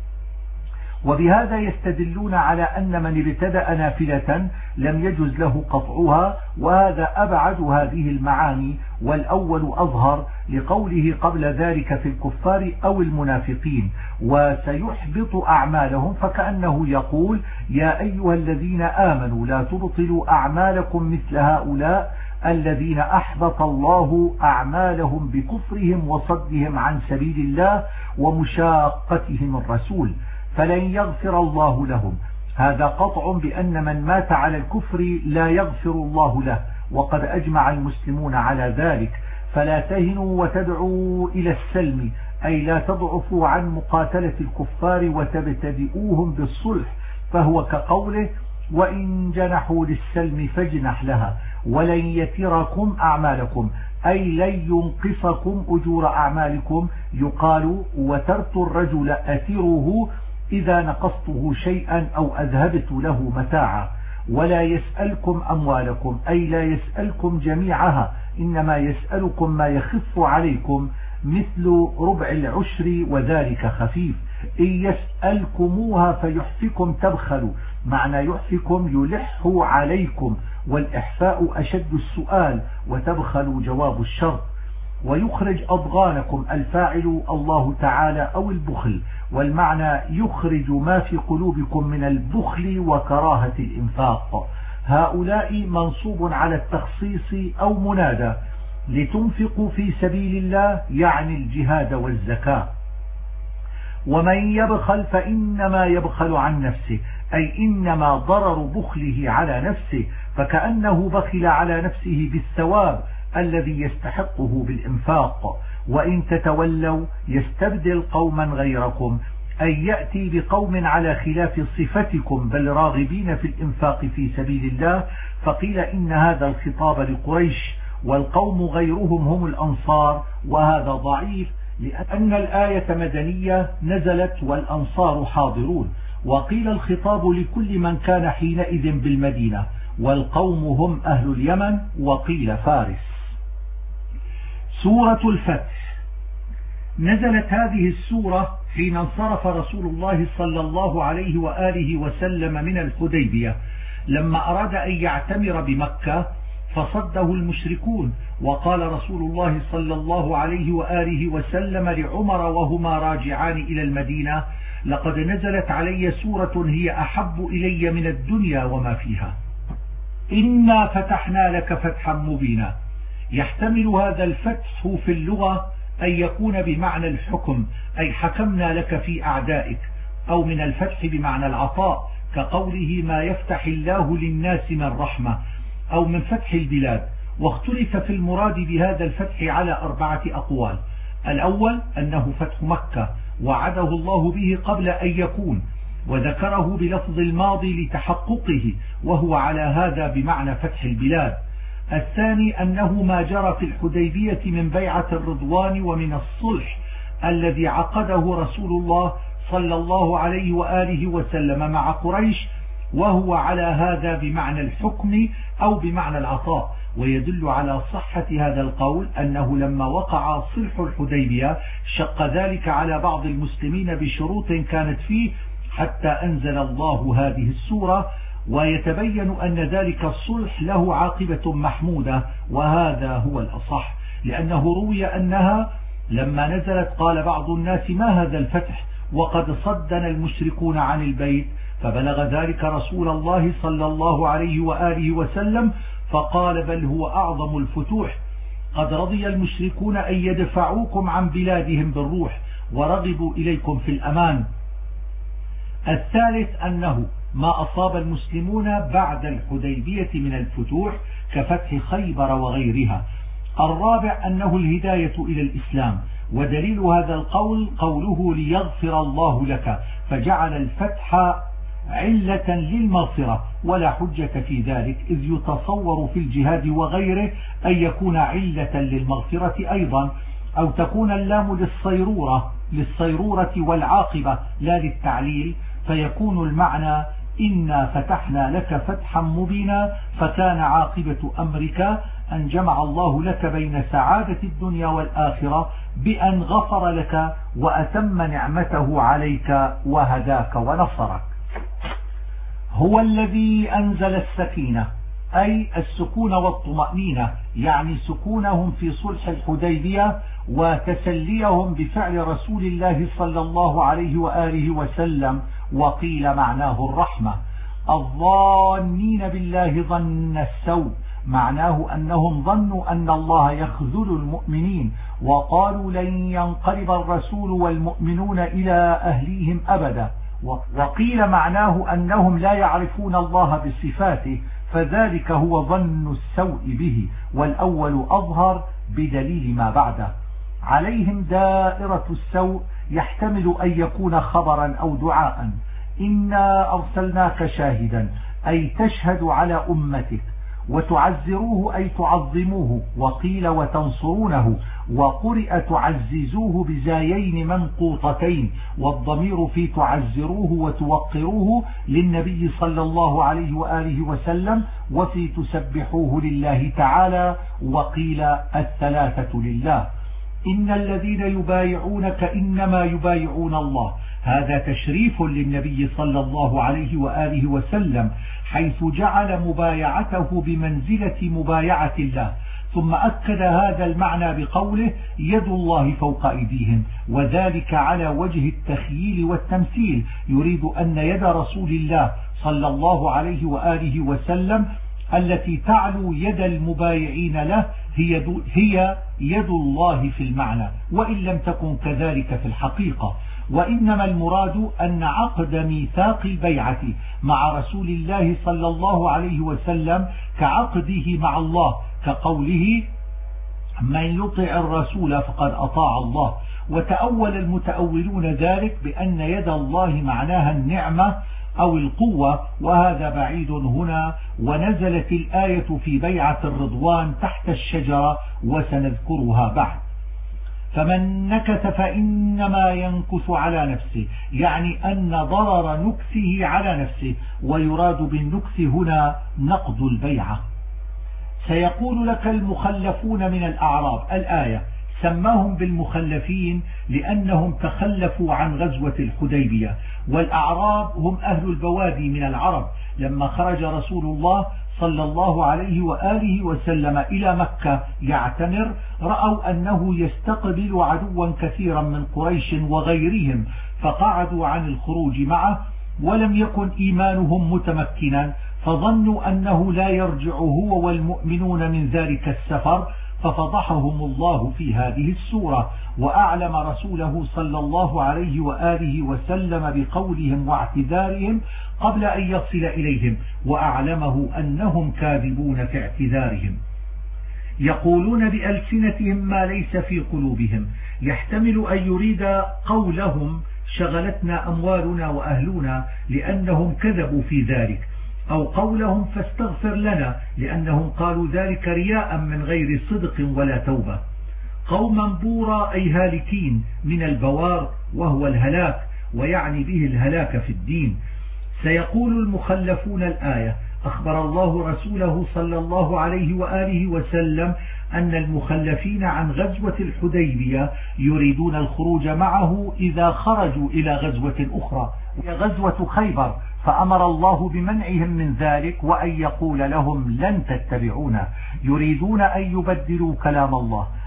S1: وبهذا يستدلون على أن من ابتدأ نافلة لم يجوز له قطعها، وهذا أبعد هذه المعاني، والأول أظهر لقوله قبل ذلك في الكفار أو المنافقين وسيحبط أعمالهم، فكأنه يقول يا أيها الذين آمنوا لا تبطلوا أعمالكم مثل هؤلاء الذين أحبط الله أعمالهم بكفرهم وصدهم عن سبيل الله ومشاقتهم الرسول فلن يغفر الله لهم. هذا قطع بأن من مات على الكفر لا يغفر الله له، وقد أجمع المسلمون على ذلك. فلا تهنوا وتدعوا إلى السلم، أي لا تضعفوا عن مقاتلة الكفار وتبتدئوهم بالصلح، فهو كقوله وإن جنحوا للسلم فاجنح لها. ولن يتركم أعمالكم، أي لن ينقصكم أجور أعمالكم. يقال وترت الرجل أتره إذا نقصته شيئا أو أذهبت له متاعا. ولا يسألكم أموالكم، أي لا يسألكم جميعها، إنما يسألكم ما يخف عليكم مثل ربع العشر وذلك خفيف. إن يسألكموها فيحفكم تبخلوا، معنى يحفكم يلح عليكم، والإحفاء أشد السؤال، وتبخلوا جواب الشرط. ويخرج أضغانكم، الفاعل الله تعالى أو البخل، والمعنى يخرج ما في قلوبكم من البخل وكراهة الإنفاق. هؤلاء منصوب على التخصيص أو منادى، لتنفقوا في سبيل الله يعني الجهاد والزكاة. ومن يبخل فإنما يبخل عن نفسه، أي إنما ضرر بخله على نفسه، فكأنه بخل على نفسه بالثواب الذي يستحقه بالإنفاق. وإن تتولوا يستبدل قوما غيركم، أي يأتي بقوم على خلاف صفتكم بل راغبين في الإنفاق في سبيل الله. فقيل إن هذا الخطاب لقريش، والقوم غيرهم هم الأنصار، وهذا ضعيف لأن الآية مدنية نزلت والأنصار حاضرون. وقيل الخطاب لكل من كان حينئذ بالمدينة، والقوم هم أهل اليمن، وقيل فارس. سورة الفتح. نزلت هذه السورة حين انصرف رسول الله صلى الله عليه وآله وسلم من الحديبية، لما أراد أن يعتمر بمكة فصده المشركون. وقال رسول الله صلى الله عليه وآله وسلم لعمر وهما راجعان إلى المدينة لقد نزلت علي سورة هي أحب إلي من الدنيا وما فيها، إنا فتحنا لك فتحا مبينا. يحتمل هذا الفتح في اللغة أن يكون بمعنى الحكم، أي حكمنا لك في أعدائك، أو من الفتح بمعنى العطاء كقوله ما يفتح الله للناس من رحمة، أو من فتح البلاد. واختلف في المراد بهذا الفتح على 4 أقوال. الأول أنه فتح مكة وعده الله به قبل أن يكون، وذكره بلفظ الماضي لتحققه، وهو على هذا بمعنى فتح البلاد. الثاني أنه ما جرى في الحديبية من بيعة الرضوان ومن الصلح الذي عقده رسول الله صلى الله عليه وآله وسلم مع قريش، وهو على هذا بمعنى الحكم أو بمعنى العطاء. ويدل على صحة هذا القول أنه لما وقع صلح الحديبية شق ذلك على بعض المسلمين بشروط كانت فيه حتى أنزل الله هذه السورة. ويتبين أن ذلك الصلح له عاقبة محمودة، وهذا هو الأصح، لأنه روي أنها لما نزلت قال بعض الناس ما هذا الفتح وقد صدنا المشركون عن البيت، فبلغ ذلك رسول الله صلى الله عليه وآله وسلم فقال بل هو أعظم الفتوح. قد رضي المشركون أن يدفعوكم عن بلادهم بالروح ورغبوا إليكم في الأمان. الثالث أنه ما أصاب المسلمون بعد الحديبية من الفتوح كفتح خيبر وغيرها. الرابع أنه الهداية إلى الإسلام، ودليل هذا القول قوله ليغفر الله لك، فجعل الفتح علة للمغفرة ولا حجة في ذلك، إذ يتصور في الجهاد وغيره أن يكون علة للمغفرة أيضا، أو تكون اللام للصيرورة والعاقبة لا للتعليل، فيكون المعنى إنا فتحنا لك فتحا مبينا، فكان عاقبة أمرك أن جمع الله لك بين سعادة الدنيا والآخرة بأن غفر لك وأتم نعمته عليك وهداك ونصرك. هو الذي أنزل السكينة، أي السكون والطمأنينة، يعني سكونهم في صلح الحديبية وتسليهم بفعل رسول الله صلى الله عليه وآله وسلم، وقيل معناه الرحمة. الظانين بالله ظن السوء، معناه أنهم ظنوا أن الله يخذل المؤمنين، وقالوا لن ينقلب الرسول والمؤمنون إلى أهليهم أبدا. وقيل معناه أنهم لا يعرفون الله بصفاته، فذلك هو ظن السوء به، والأول أظهر بدليل ما بعده. عليهم دائرة السوء يحتمل أن يكون خبرا أو دعاء. إنا أرسلناك شاهدا، أي تشهد على أمتك، وتعزروه أي تعظموه، وقيل وتنصرونه، وقرئ تعززوه بزايين منقوطتين، والضمير في تعزروه وتوقروه للنبي صلى الله عليه وآله وسلم، وفي تسبحوه لله تعالى، وقيل الثلاثة لله. إن الذين يبايعونك إنما يبايعون الله، هذا تشريف للنبي صلى الله عليه وآله وسلم، حيث جعل مبايعته بمنزلة مبايعة الله. ثم أكد هذا المعنى بقوله يد الله فوق أيديهم، وذلك على وجه التخييل والتمثيل، يريد أن يد رسول الله صلى الله عليه وآله وسلم التي تعلو يد المبايعين له هي يد الله في المعنى، وإن لم تكن كذلك في الحقيقة. وإنما المراد أن عقد ميثاق البيعة مع رسول الله صلى الله عليه وسلم كعقده مع الله، كقوله من يطع الرسول فقد أطاع الله. وتأول المتأولون ذلك بأن يد الله معناها النعمة أو القوة، وهذا بعيد هنا. ونزلت الآية في بيعة الرضوان تحت الشجرة، وسنذكرها بعد. فمن نكث فإنما ينكث على نفسه، يعني أن ضرر نكثه على نفسه، ويراد بالنكث هنا نقض البيعة. سيقول لك المخلفون من الأعراب، الآية سماهم بالمخلفين لأنهم تخلفوا عن غزوة الحديبية، والأعراب هم أهل البوادي من العرب. لما خرج رسول الله صلى الله عليه وآله وسلم إلى مكة يعتمر، رأوا أنه يستقبل عدوا كثيرا من قريش وغيرهم، فقعدوا عن الخروج معه، ولم يكن إيمانهم متمكنا، فظنوا أنه لا يرجع هو والمؤمنون من ذلك السفر، ففضحهم الله في هذه السورة، وأعلم رسوله صلى الله عليه وآله وسلم بقولهم واعتذارهم قبل أن يصل إليهم، وأعلمه أنهم كاذبون في اعتذارهم. يقولون بألسنتهم ما ليس في قلوبهم، يحتمل أن يريد قولهم شغلتنا أموالنا وأهلنا لأنهم كذبوا في ذلك، أو قولهم فاستغفر لنا لأنهم قالوا ذلك رياء من غير صدق ولا توبة. قوما بورا أي هالكين من البوار وهو الهلاك، ويعني به الهلاك في الدين. سيقول المخلفون الآية أخبر الله رسوله صلى الله عليه وآله وسلم أن المخلفين عن غزوة الحديبية يريدون الخروج معه إذا خرجوا إلى غزوة أخرى، وهي غزوة خيبر، فأمر الله بمنعهم من ذلك وأن يقول لهم لن تتبعونا. يريدون أن يبدلوا كلام الله،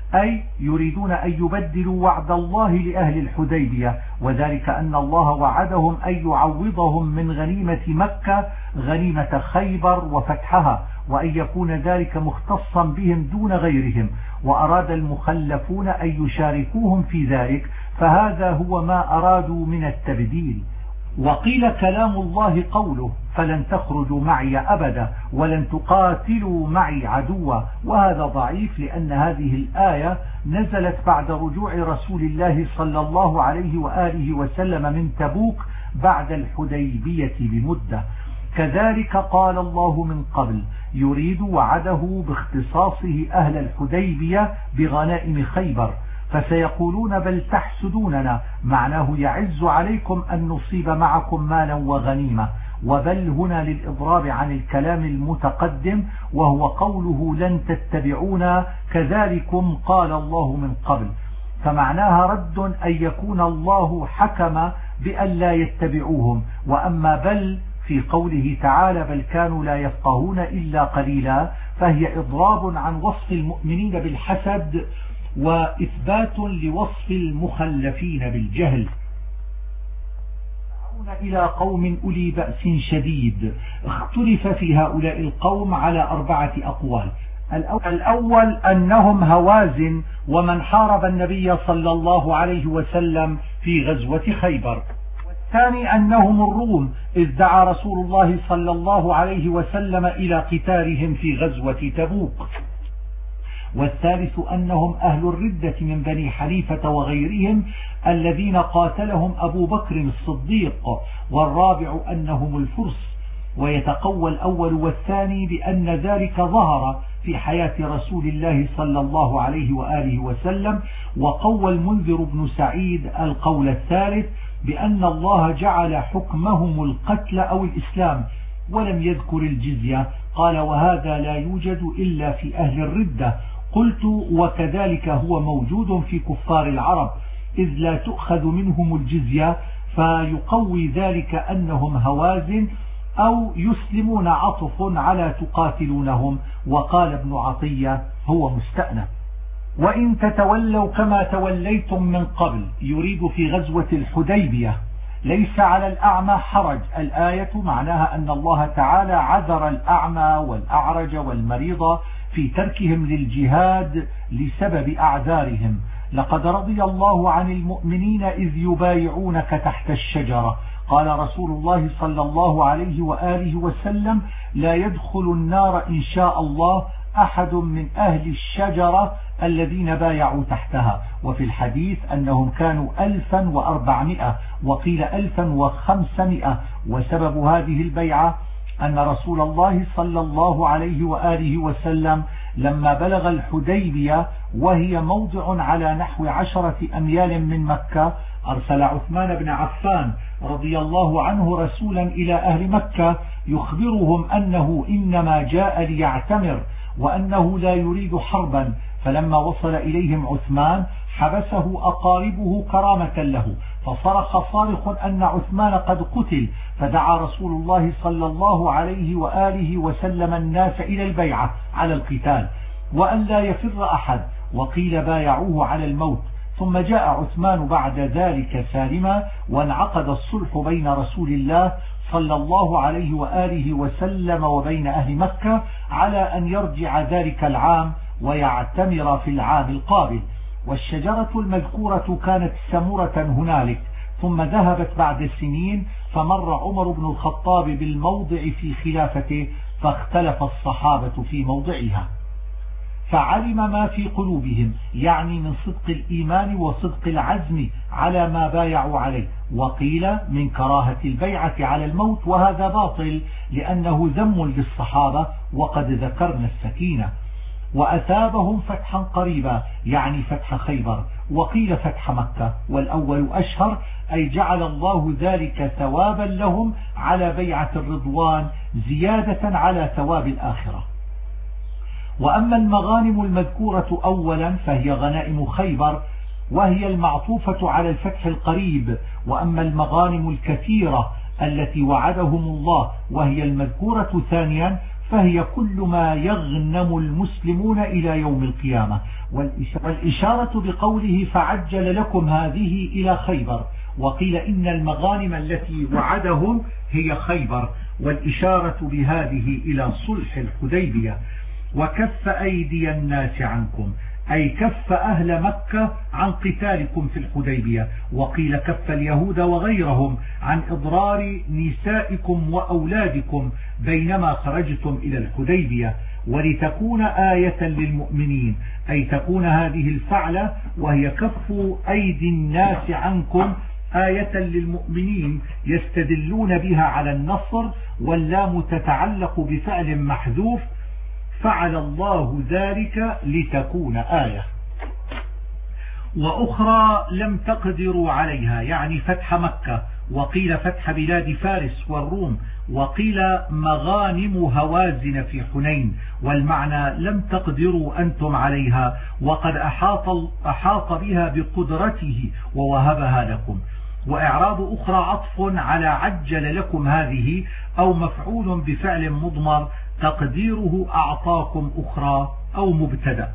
S1: أي يريدون أن يبدلوا وعد الله لأهل الحديبية، وذلك أن الله وعدهم أن يعوضهم من غنيمة مكة غنيمة خيبر وفتحها، وأن يكون ذلك مختصا بهم دون غيرهم، وأراد المخلفون أن يشاركوهم في ذلك، فهذا هو ما أرادوا من التبديل. وقيل كلام الله قوله فلن تخرجوا معي أبدا ولن تقاتلوا معي عدوا، وهذا ضعيف لأن هذه الآية نزلت بعد رجوع رسول الله صلى الله عليه وآله وسلم من تبوك بعد الحديبية بمدة. كذلك قال الله من قبل يريد وعده باختصاصه أهل الحديبية بغنائم خيبر، فسيقولون بل تحسدوننا، معناه يعز عليكم أن نصيب معكم مالا وغنيمة، وبل هنا للإضراب عن الكلام المتقدم وهو قوله لن تتبعونا كذلكم قال الله من قبل، فمعناها رد أن يكون الله حكم بأن لا يتبعوهم. وأما بل في قوله تعالى بل كانوا لا يفقهون إلا قليلا، فهي إضراب عن وصف المؤمنين بالحسد وإثبات لوصف المخلفين بالجهل. إلى قوم أولي بأس شديد، اختلف في هؤلاء القوم على 4 أقوال. الأول أنهم هوازن ومن حارب النبي صلى الله عليه وسلم في غزوة خيبر. والثاني أنهم الروم إذ دعا رسول الله صلى الله عليه وسلم إلى قتالهم في غزوة تبوك. والثالث أنهم أهل الردة من بني حنيفة وغيرهم الذين قاتلهم أبو بكر الصديق. والرابع أنهم الفرس. ويتقوى الأول والثاني بأن ذلك ظهر في حياة رسول الله صلى الله عليه وآله وسلم. وقوى المنذر بن سعيد القول الثالث بأن الله جعل حكمهم القتل أو الإسلام ولم يذكر الجزية. قال وهذا لا يوجد إلا في أهل الردة. قلت وكذلك هو موجود في كفار العرب إذ لا تؤخذ منهم الجزية، فيقوي ذلك أنهم هوازن أو يسلمون عطف على تقاتلونهم. وقال ابن عطية هو مستأنف. وإن تتولوا كما توليتم من قبل يريد في غزوة الحديبية ليس على الأعمى حرج. الآية معناها أن الله تعالى عذر الأعمى والأعرج والمريض في تركهم للجهاد لسبب أعذارهم. لقد رضي الله عن المؤمنين إذ يبايعونك تحت الشجرة. قال رسول الله صلى الله عليه وآله وسلم لا يدخل النار إن شاء الله أحد من أهل الشجرة الذين بايعوا تحتها. وفي الحديث أنهم كانوا 1400 وقيل 1500. وسبب هذه البيعة أن رسول الله صلى الله عليه وآله وسلم لما بلغ الحديبية وهي موضع على نحو 10 أميال من مكة أرسل عثمان بن عفان رضي الله عنه رسولا إلى أهل مكة يخبرهم أنه إنما جاء ليعتمر وأنه لا يريد حربا. فلما وصل إليهم عثمان حبسه أقاربه كرامة له، فصرخ صارخ أن عثمان قد قتل، فدعا رسول الله صلى الله عليه وآله وسلم الناس إلى البيعة على القتال وأن لا يفر أحد، وقيل بايعوه على الموت. ثم جاء عثمان بعد ذلك سالما وانعقد الصلح بين رسول الله صلى الله عليه وآله وسلم وبين أهل مكة على أن يرجع ذلك العام ويعتمر في العام القابل. والشجرة المذكورة كانت سمرة هنالك، ثم ذهبت بعد سنين فمر عمر بن الخطاب بالموضع في خلافته فاختلف الصحابة في موضعها، فعلم ما في قلوبهم يعني من صدق الإيمان وصدق العزم على ما بايعوا عليه. وقيل من كراهة البيعة على الموت، وهذا باطل لأنه ذم للصحابة وقد ذكرنا السكينة. وأثابهم فتحا قريبا يعني فتح خيبر، وقيل فتح مكة، والأول أشهر أي جعل الله ذلك ثوابا لهم على بيعة الرضوان زيادة على ثواب الآخرة. وأما المغانم المذكورة أولا فهي غنائم خيبر وهي المعطوفة على الفتح القريب. وأما المغانم الكثيرة التي وعدهم الله وهي المذكورة ثانيا فهي كل ما يغنم المسلمون إلى يوم القيامة. والإشارة بقوله فعجل لكم هذه إلى خيبر، وقيل إن المغانم التي وعدهم هي خيبر، والإشارة بهذه إلى صلح الحديبية. وكف أيدي الناس عنكم أي كف أهل مكة عن قتالكم في الحديبية، وقيل كف اليهود وغيرهم عن إضرار نسائكم وأولادكم بينما خرجتم إلى الحديبية، ولتكون آية للمؤمنين أي تكون هذه الفعلة وهي كف أيدي الناس عنكم آية للمؤمنين يستدلون بها على النصر، واللام تتعلق بفعل محذوف فعل الله ذلك لتكون آية. وأخرى لم تقدروا عليها يعني فتح مكة، وقيل فتح بلاد فارس والروم، وقيل مغانم هوازن في حنين، والمعنى لم تقدروا أنتم عليها وقد أحاط بها بقدرته ووهبها لكم. وإعراب أخرى عطف على عجل لكم هذه أو مفعول بفعل مضمر تقديره أعطاكم أخرى أو مبتدأ.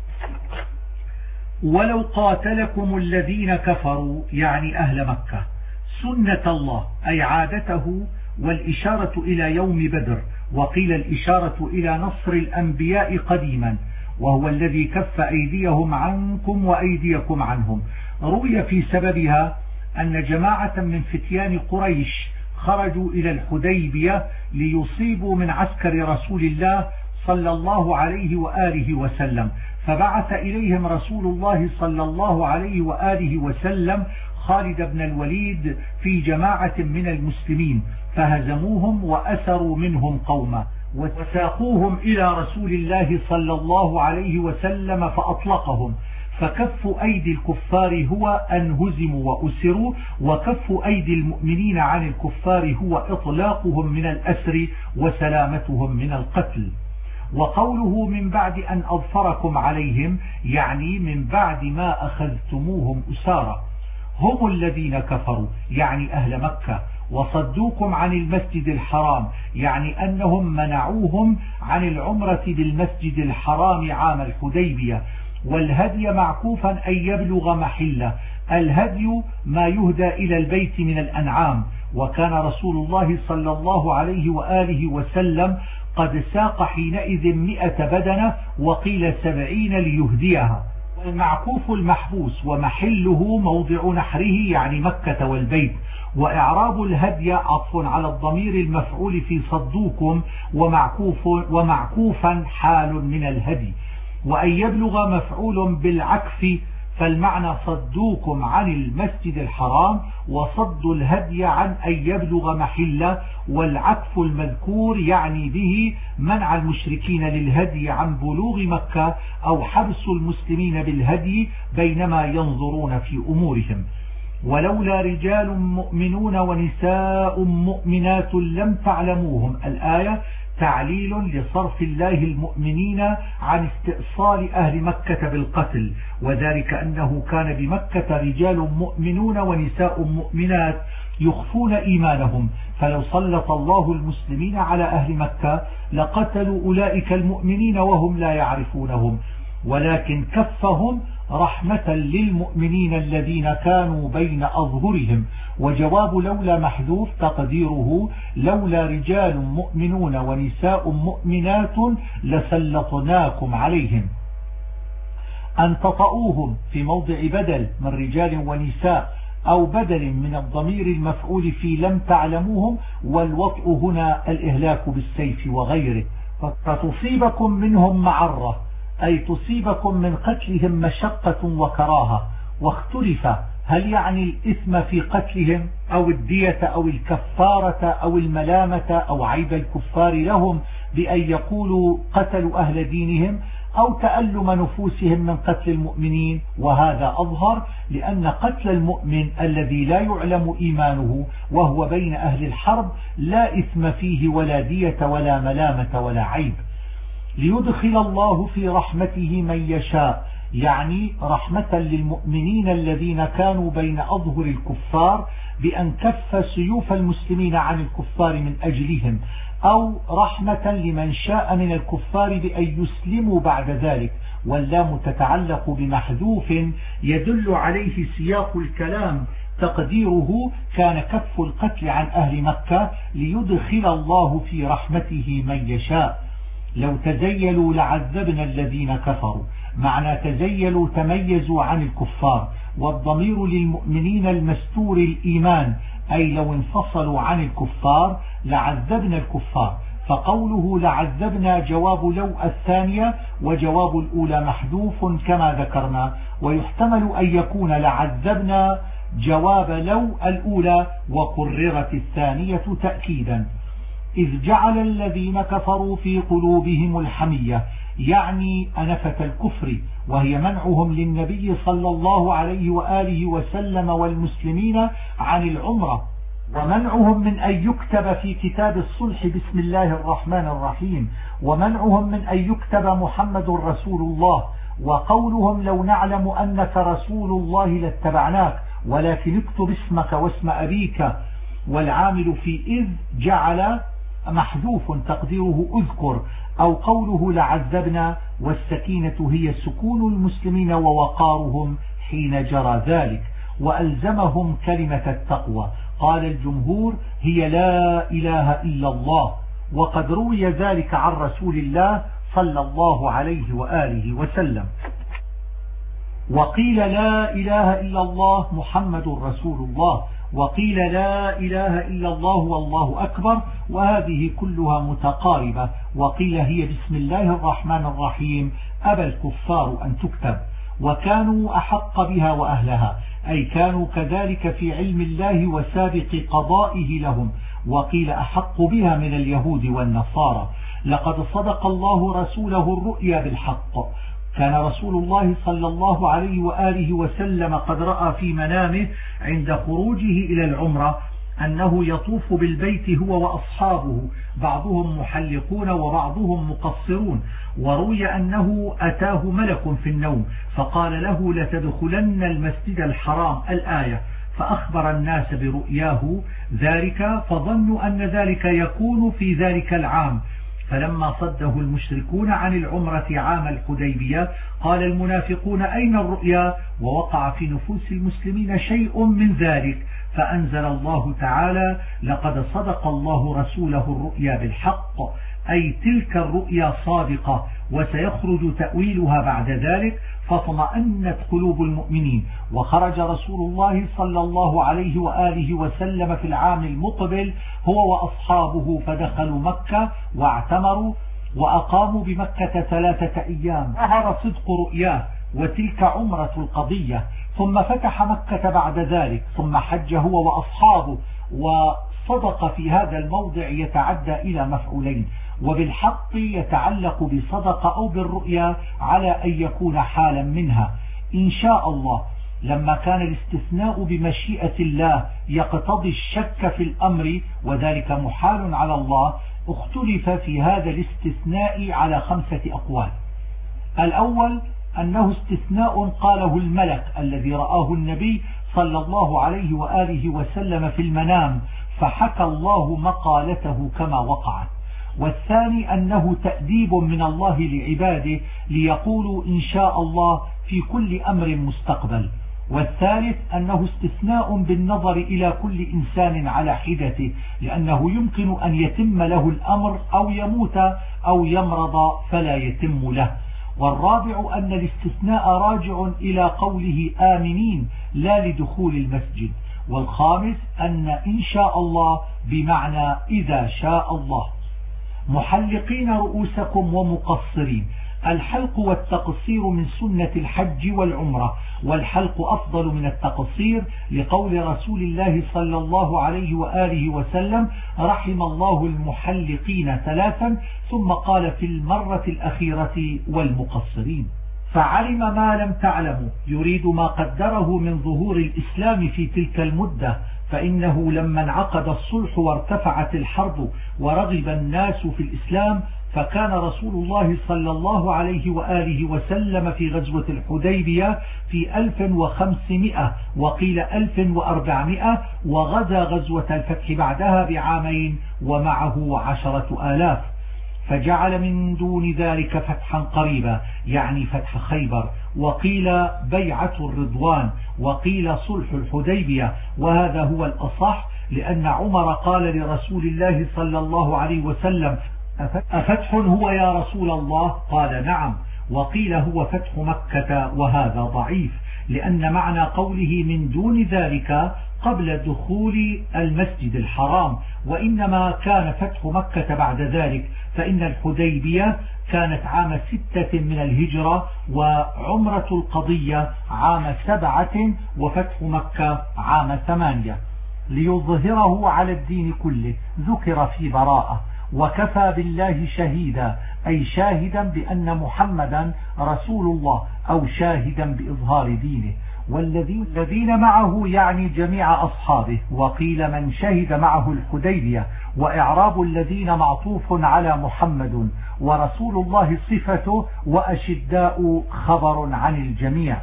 S1: ولو قاتلكم الذين كفروا يعني أهل مكة سنة الله أي عادته، والإشارة إلى يوم بدر، وقيل الإشارة إلى نصر الأنبياء قديما وهو الذي كف أيديهم عنكم وأيديكم عنهم. روي في سببها أن جماعة من فتيان قريش خرجوا إلى الحديبية ليصيبوا من عسكر رسول الله صلى الله عليه وآله وسلم، فبعث إليهم رسول الله صلى الله عليه وآله وسلم خالد بن الوليد في جماعة من المسلمين فهزموهم وأسروا منهم قوما وساقوهم إلى رسول الله صلى الله عليه وسلم فأطلقهم. فكف أيدي الكفار هو أن هزموا وأسروا، وكف أيدي المؤمنين عن الكفار هو إطلاقهم من الأسر وسلامتهم من القتل. وقوله من بعد أن أظفركم عليهم يعني من بعد ما أخذتموهم أسارا. هم الذين كفروا يعني أهل مكة وصدوكم عن المسجد الحرام يعني أنهم منعوهم عن العمرة بالمسجد الحرام عام الحديبية. والهدي معكوفا أن يبلغ محله، الهدي ما يهدى إلى البيت من الأنعام، وكان رسول الله صلى الله عليه وآله وسلم قد ساق حينئذ 100 بدنة وقيل 70 ليهديها. والمعكوف المحبوس ومحله موضع نحره يعني مكة والبيت. وإعراب الهدي عطف على الضمير المفعول في صدوكم ومعكوفا حال من الهدي. وأن يبلغ مفعول بالعكف، فالمعنى صدوكم عن المسجد الحرام وصد الهدي عن أن يبلغ محله، والعكف المذكور يعني به منع المشركين للهدي عن بلوغ مكة أو حبس المسلمين بالهدي بينما ينظرون في أمورهم. ولولا رجال مؤمنون ونساء مؤمنات لم تعلموهم الآية تعليل لصرف الله المؤمنين عن استئصال أهل مكة بالقتل، وذلك أنه كان بمكة رجال مؤمنون ونساء مؤمنات يخفون إيمانهم، فلو سلط الله المسلمين على أهل مكة لقتلوا أولئك المؤمنين وهم لا يعرفونهم، ولكن كفهم رحمة للمؤمنين الذين كانوا بين أظهرهم. وجواب لولا محذوف تقديره لولا رجال مؤمنون ونساء مؤمنات لسلطناكم عليهم. أن تطؤوهم في موضع بدل من رجال ونساء أو بدل من الضمير المفعول في لم تعلموهم، والوطء هنا الإهلاك بالسيف وغيره. فتصيبكم منهم معرة أي تصيبكم من قتلهم مشقة وكراهة. واختلف هل يعني الإثم في قتلهم أو الدية أو الكفارة أو الملامة أو عيب الكفار لهم بأن يقولوا قتلوا أهل دينهم، أو تألم نفوسهم من قتل المؤمنين. وهذا أظهر، لأن قتل المؤمن الذي لا يعلم إيمانه وهو بين أهل الحرب لا إثم فيه ولا دية ولا ملامة ولا عيب. ليدخل الله في رحمته من يشاء يعني رحمة للمؤمنين الذين كانوا بين أظهر الكفار بأن كف سيوف المسلمين عن الكفار من أجلهم، أو رحمة لمن شاء من الكفار بأن يسلموا بعد ذلك. واللام تتعلق بمحذوف يدل عليه سياق الكلام، تقديره كان كف القتل عن أهل مكة ليدخل الله في رحمته من يشاء. لو تزيلوا لعذبنا الذين كفروا، معنى تزيلوا تميزوا عن الكفار، والضمير للمؤمنين المستور الإيمان، أي لو انفصلوا عن الكفار لعذبنا الكفار. فقوله لعذبنا جواب لو الثانية، وجواب الأولى محذوف كما ذكرنا. ويحتمل أن يكون لعذبنا جواب لو الأولى وقررت الثانية تأكيدا. إذ جعل الذين كفروا في قلوبهم الحمية، يعني أنفة الكفر، وهي منعهم للنبي صلى الله عليه وآله وسلم والمسلمين عن العمرة، ومنعهم من أن يكتب في كتاب الصلح بسم الله الرحمن الرحيم، ومنعهم من أن يكتب محمد رسول الله، وقولهم لو نعلم أنك رسول الله لاتبعناك ولكن اكتب اسمك واسم أبيك. والعامل في إذ جعل محذوف تقديره أذكر، أو قوله لعذبنا، والسكينة هي سكون المسلمين ووقارهم حين جرى ذلك، وألزمهم كلمة التقوى. قال الجمهور هي لا إله إلا الله، وقد روي ذلك عن رسول الله صلى الله عليه وآله وسلم. وقيل لا إله إلا الله محمد رسول الله، وقيل لا إله إلا الله والله أكبر، وهذه كلها متقاربة. وقيل هي بسم الله الرحمن الرحيم أبى الكفار أن تكتب، وكانوا أحق بها وأهلها، أي كانوا كذلك في علم الله وسابق قضائه لهم. وقيل أحق بها من اليهود والنصارى. لقد صدق الله رسوله الرؤيا بالحق. كان رسول الله صلى الله عليه وآله وسلم قد رأى في منامه عند خروجه إلى العمرة أنه يطوف بالبيت هو وأصحابه، بعضهم محلقون وبعضهم مقصرون. وروي أنه أتاه ملك في النوم فقال له لتدخلن المسجد الحرام الآية، فأخبر الناس برؤياه ذلك، فظنوا أن ذلك يكون في ذلك العام. فلما صده المشركون عن العمرة عام الحديبية قال المنافقون أين الرؤيا؟ ووقع في نفوس المسلمين شيء من ذلك، فأنزل الله تعالى لقد صدق الله رسوله الرؤيا بالحق، أي تلك الرؤيا صادقة وسيخرج تأويلها بعد ذلك. فاطمأنت قلوب المؤمنين، وخرج رسول الله صلى الله عليه وآله وسلم في العام المقبل هو وأصحابه، فدخلوا مكة واعتمروا وأقاموا بمكة 3 أيام. ظهر صدق رؤياه، وتلك عمرة القضية. ثم فتح مكة بعد ذلك، ثم حج هو وأصحابه. وصدق في هذا الموضع يتعدى إلى مفعولين، وبالحق يتعلق بصدق أو بالرؤيا على أن يكون حالا منها. إن شاء الله لما كان الاستثناء بمشيئة الله يقتضي الشك في الأمر، وذلك محال على الله، اختلف في هذا الاستثناء على 5 أقوال. الأول أنه استثناء قاله الملك الذي رآه النبي صلى الله عليه وآله وسلم في المنام، فحكى الله مقالته كما وقعت. والثاني أنه تأديب من الله لعباده ليقولوا إن شاء الله في كل أمر مستقبل. والثالث أنه استثناء بالنظر إلى كل إنسان على حدته، لأنه يمكن أن يتم له الأمر أو يموت أو يمرض فلا يتم له. والرابع أن الاستثناء راجع إلى قوله آمنين لا لدخول المسجد. والخامس أن إن شاء الله بمعنى إذا شاء الله. محلقين رؤوسكم ومقصرين. الحلق والتقصير من سنة الحج والعمرة، والحلق أفضل من التقصير لقول رسول الله صلى الله عليه وآله وسلم رحم الله المحلقين 3، ثم قال في المرة الأخيرة والمقصرين. فعلم ما لم تعلموا، يريد ما قدره من ظهور الإسلام في تلك المدة، فإنه لما انعقد الصلح وارتفعت الحرب ورغب الناس في الإسلام، فكان رسول الله صلى الله عليه وآله وسلم في غزوة الحديبية في 1500 وقيل 1400، وغزا غزوة الفتح بعدها ب2 ومعه 10,000. فجعل من دون ذلك فتحا قريبا يعني فتح خيبر، وقيل بيعة الرضوان، وقيل صلح الحديبية، وهذا هو الأصح، لأن عمر قال لرسول الله صلى الله عليه وسلم: أفتح هو يا رسول الله؟ قال: نعم. وقيل هو فتح مكة، وهذا ضعيف، لأن معنى قوله من دون ذلك قبل دخول المسجد الحرام، وإنما كان فتح مكة بعد ذلك، فإن الحديبية كانت عام 6 من الهجرة، وعمرة القضية عام 7، وفتح مكة عام 8. ليظهره على الدين كله ذكر في براءة: وكفى بالله شهيدا، أي شاهدا بأن محمدا رسول الله، أو شاهدا بإظهار دينه. والذين معه يعني جميع أصحابه. وقيل من شهد معه الحديبية، وإعراب الذين معطوف على محمد، ورسول الله صفته، وأشداء خبر عن الجميع.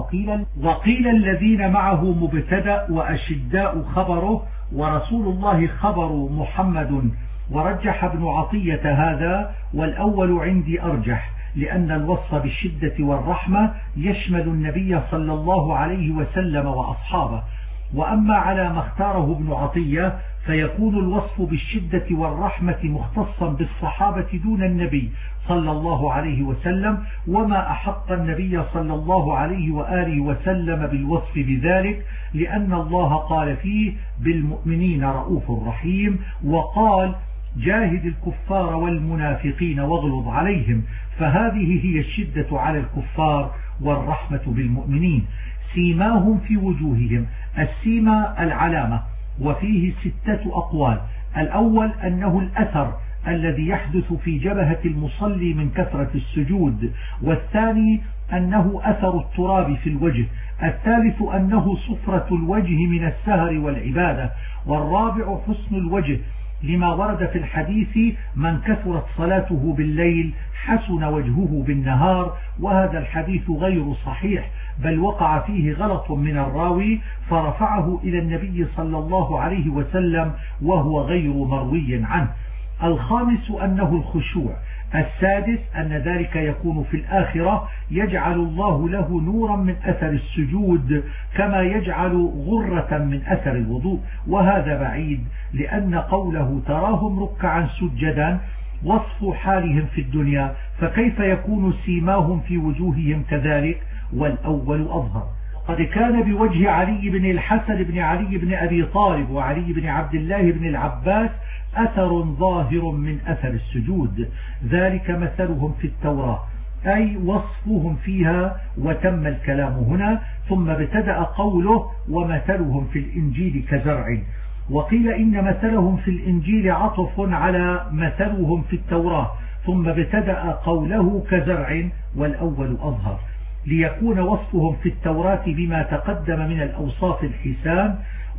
S1: وقيل الذين معه مبتدأ، وأشداء خبره، ورسول الله خبر محمد. ورجح ابن عطية هذا، والأول عندي أرجح، لأن الوصف بالشدة والرحمة يشمل النبي صلى الله عليه وسلم وأصحابه. وأما على ما اختاره ابن عطية فيكون الوصف بالشدة والرحمة مختصا بالصحابة دون النبي صلى الله عليه وسلم، وما أحق النبي صلى الله عليه وآله وسلم بالوصف بذلك، لأن الله قال فيه: بالمؤمنين رؤوف رحيم، وقال: جاهد الكفار والمنافقين واغلظ عليهم. فهذه هي الشدة على الكفار والرحمة بالمؤمنين. سيماهم في وجوههم، السيما العلامة، وفيه 6 أقوال. الأول أنه الأثر الذي يحدث في جبهة المصلي من كثرة السجود، والثاني أنه أثر التراب في الوجه، الثالث أنه صفرة الوجه من السهر والعبادة، والرابع حسن الوجه، لما ورد في الحديث: من كثرت صلاته بالليل حسن وجهه بالنهار. وهذا الحديث غير صحيح، بل وقع فيه غلط من الراوي فرفعه إلى النبي صلى الله عليه وسلم، وهو غير مروي عنه. الخامس أنه الخشوع. السادس أن ذلك يكون في الآخرة، يجعل الله له نورا من أثر السجود، كما يجعل غرة من أثر الوضوء. وهذا بعيد، لأن قوله تراهم ركعا سجدا وصف حالهم في الدنيا، فكيف يكون سيماهم في وجوههم كذلك؟ والأول أظهر. قد كان بوجه علي بن الحسن بن علي بن أبي طالب وعلي بن عبد الله بن العباس أثر ظاهر من أثر السجود، ذلك مثلهم في التوراة، أي وصفهم فيها. وتم الكلام هنا، ثم ابتدأ قوله: ومثلهم في الإنجيل كزرع. وقيل إن مثلهم في الإنجيل عطف على مثلهم في التوراة، ثم ابتدأ قوله كزرع، والأول أظهر، ليكون وصفهم في التوراة بما تقدم من الأوصاف الحسان،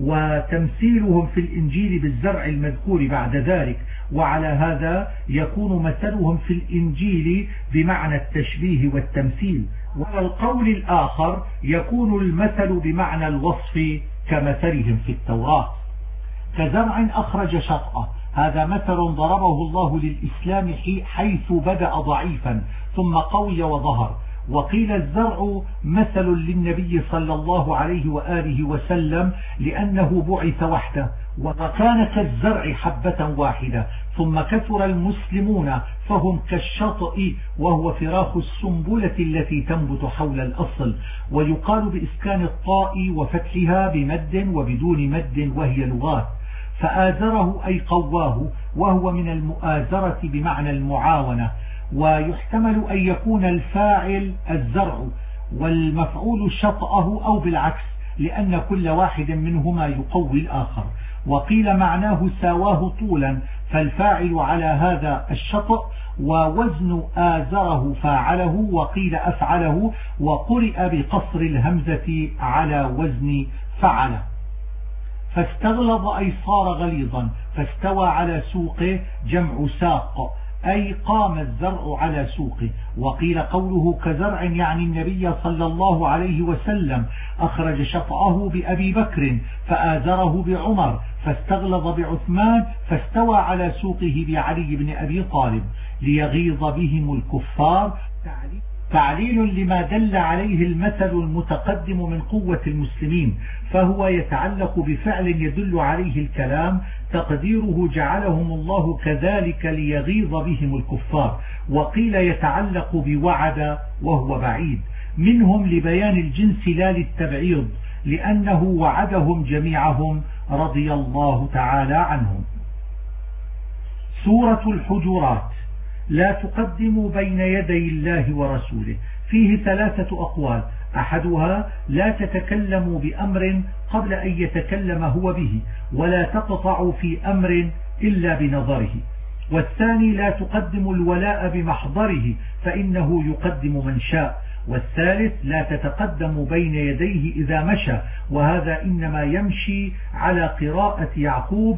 S1: وتمثيلهم في الإنجيل بالزرع المذكور بعد ذلك. وعلى هذا يكون مثلهم في الإنجيل بمعنى التشبيه والتمثيل. وعلى القول الآخر يكون المثل بمعنى الوصف كمثلهم في التوراة. كزرع أخرج شطأه، هذا مثل ضربه الله للإسلام حيث بدأ ضعيفا ثم قوي وظهر. وقيل الزرع مثل للنبي صلى الله عليه وآله وسلم، لأنه بعث وحده، وكان كالزرع حبة واحدة، ثم كثر المسلمون فهم كالشطء، وهو فراخ السنبلة التي تنبت حول الأصل. ويقال بإسكان الطاء وفتحها بمد وبدون مد، وهي لغات. فآزره أي قواه، وهو من المؤازرة بمعنى المعاونة. ويحتمل أن يكون الفاعل الزرع والمفعول شطأه، أو بالعكس، لأن كل واحد منهما يقوي الآخر. وقيل معناه ساواه طولا، فالفاعل على هذا الشطأ، ووزن آزره فاعله، وقيل أفعله، وقرئ بقصر الهمزة على وزن فعل. فاستغلظ أي صار غليظا، فاستوى على سوقه، جمع ساق، أي قام الزرع على سوقه. وقيل قوله كزرع يعني النبي صلى الله عليه وسلم أخرج شطأه بأبي بكر فآزره بعمر فاستغلظ بعثمان فاستوى على سوقه بعلي بن أبي طالب ليغيظ بهم الكفار. تعليل لما دل عليه المثل المتقدم من قوة المسلمين، فهو يتعلق بفعل يدل عليه الكلام، تقديره جعلهم الله كذلك ليغيظ بهم الكفار. وقيل يتعلق بوعد وهو بعيد منهم لبيان الجنس لا للتبعيض، لأنه وعدهم جميعهم رضي الله تعالى عنهم. سورة الحجرات. لا تقدموا بين يدي الله ورسوله. فيه 3 أقوال، أحدها لا تتكلموا بأمر قبل أن يتكلم هو به، ولا تقطعوا في أمر إلا بنظره. والثاني لا تقدموا الولاء بمحضره فإنه يقدم من شاء. والثالث لا تتقدموا بين يديه إذا مشى، وهذا إنما يمشي على قراءة يعقوب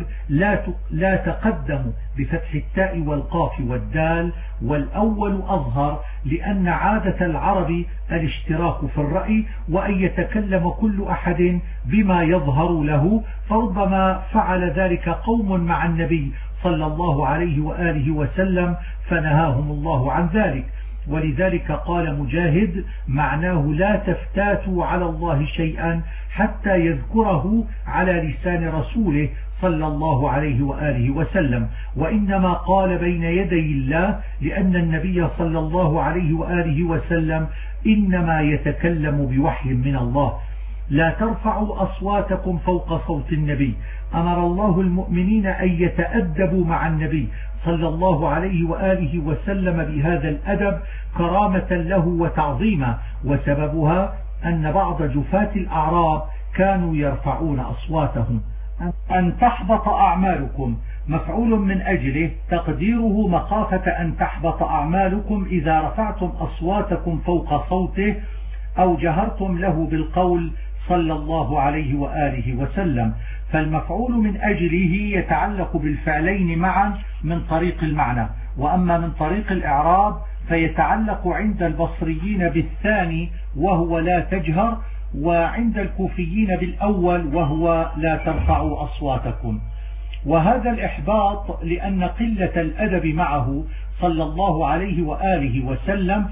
S1: لا تقدموا بفتح التاء والقاف والدال، والأول أظهر لأن عادة العرب الاشتراك في الرأي وأن يتكلم كل أحد بما يظهر له، فربما فعل ذلك قوم مع النبي صلى الله عليه وآله وسلم فنهاهم الله عن ذلك. ولذلك قال مجاهد معناه لا تفتاتوا على الله شيئا حتى يذكره على لسان رسوله صلى الله عليه وآله وسلم، وإنما قال بين يدي الله لأن النبي صلى الله عليه وآله وسلم إنما يتكلم بوحي من الله. لا ترفعوا أصواتكم فوق صوت النبي. أمر الله المؤمنين أن يتأدبوا مع النبي صلى الله عليه وآله وسلم بهذا الأدب كرامة له وتعظيما، وسببها أن بعض جفاة الأعراب كانوا يرفعون أصواتهم. أن تحبط أعمالكم مفعول من أجله، تقديره مخافة أن تحبط أعمالكم إذا رفعتم أصواتكم فوق صوته أو جهرتم له بالقول صلى الله عليه وآله وسلم. فالمفعول من أجله يتعلق بالفعلين معا من طريق المعنى، وأما من طريق الإعراب فيتعلق عند البصريين بالثاني وهو لا تجهر، وعند الكوفيين بالأول وهو لا ترفعوا أصواتكم. وهذا الإحباط لأن قلة الأدب معه صلى الله عليه وآله وسلم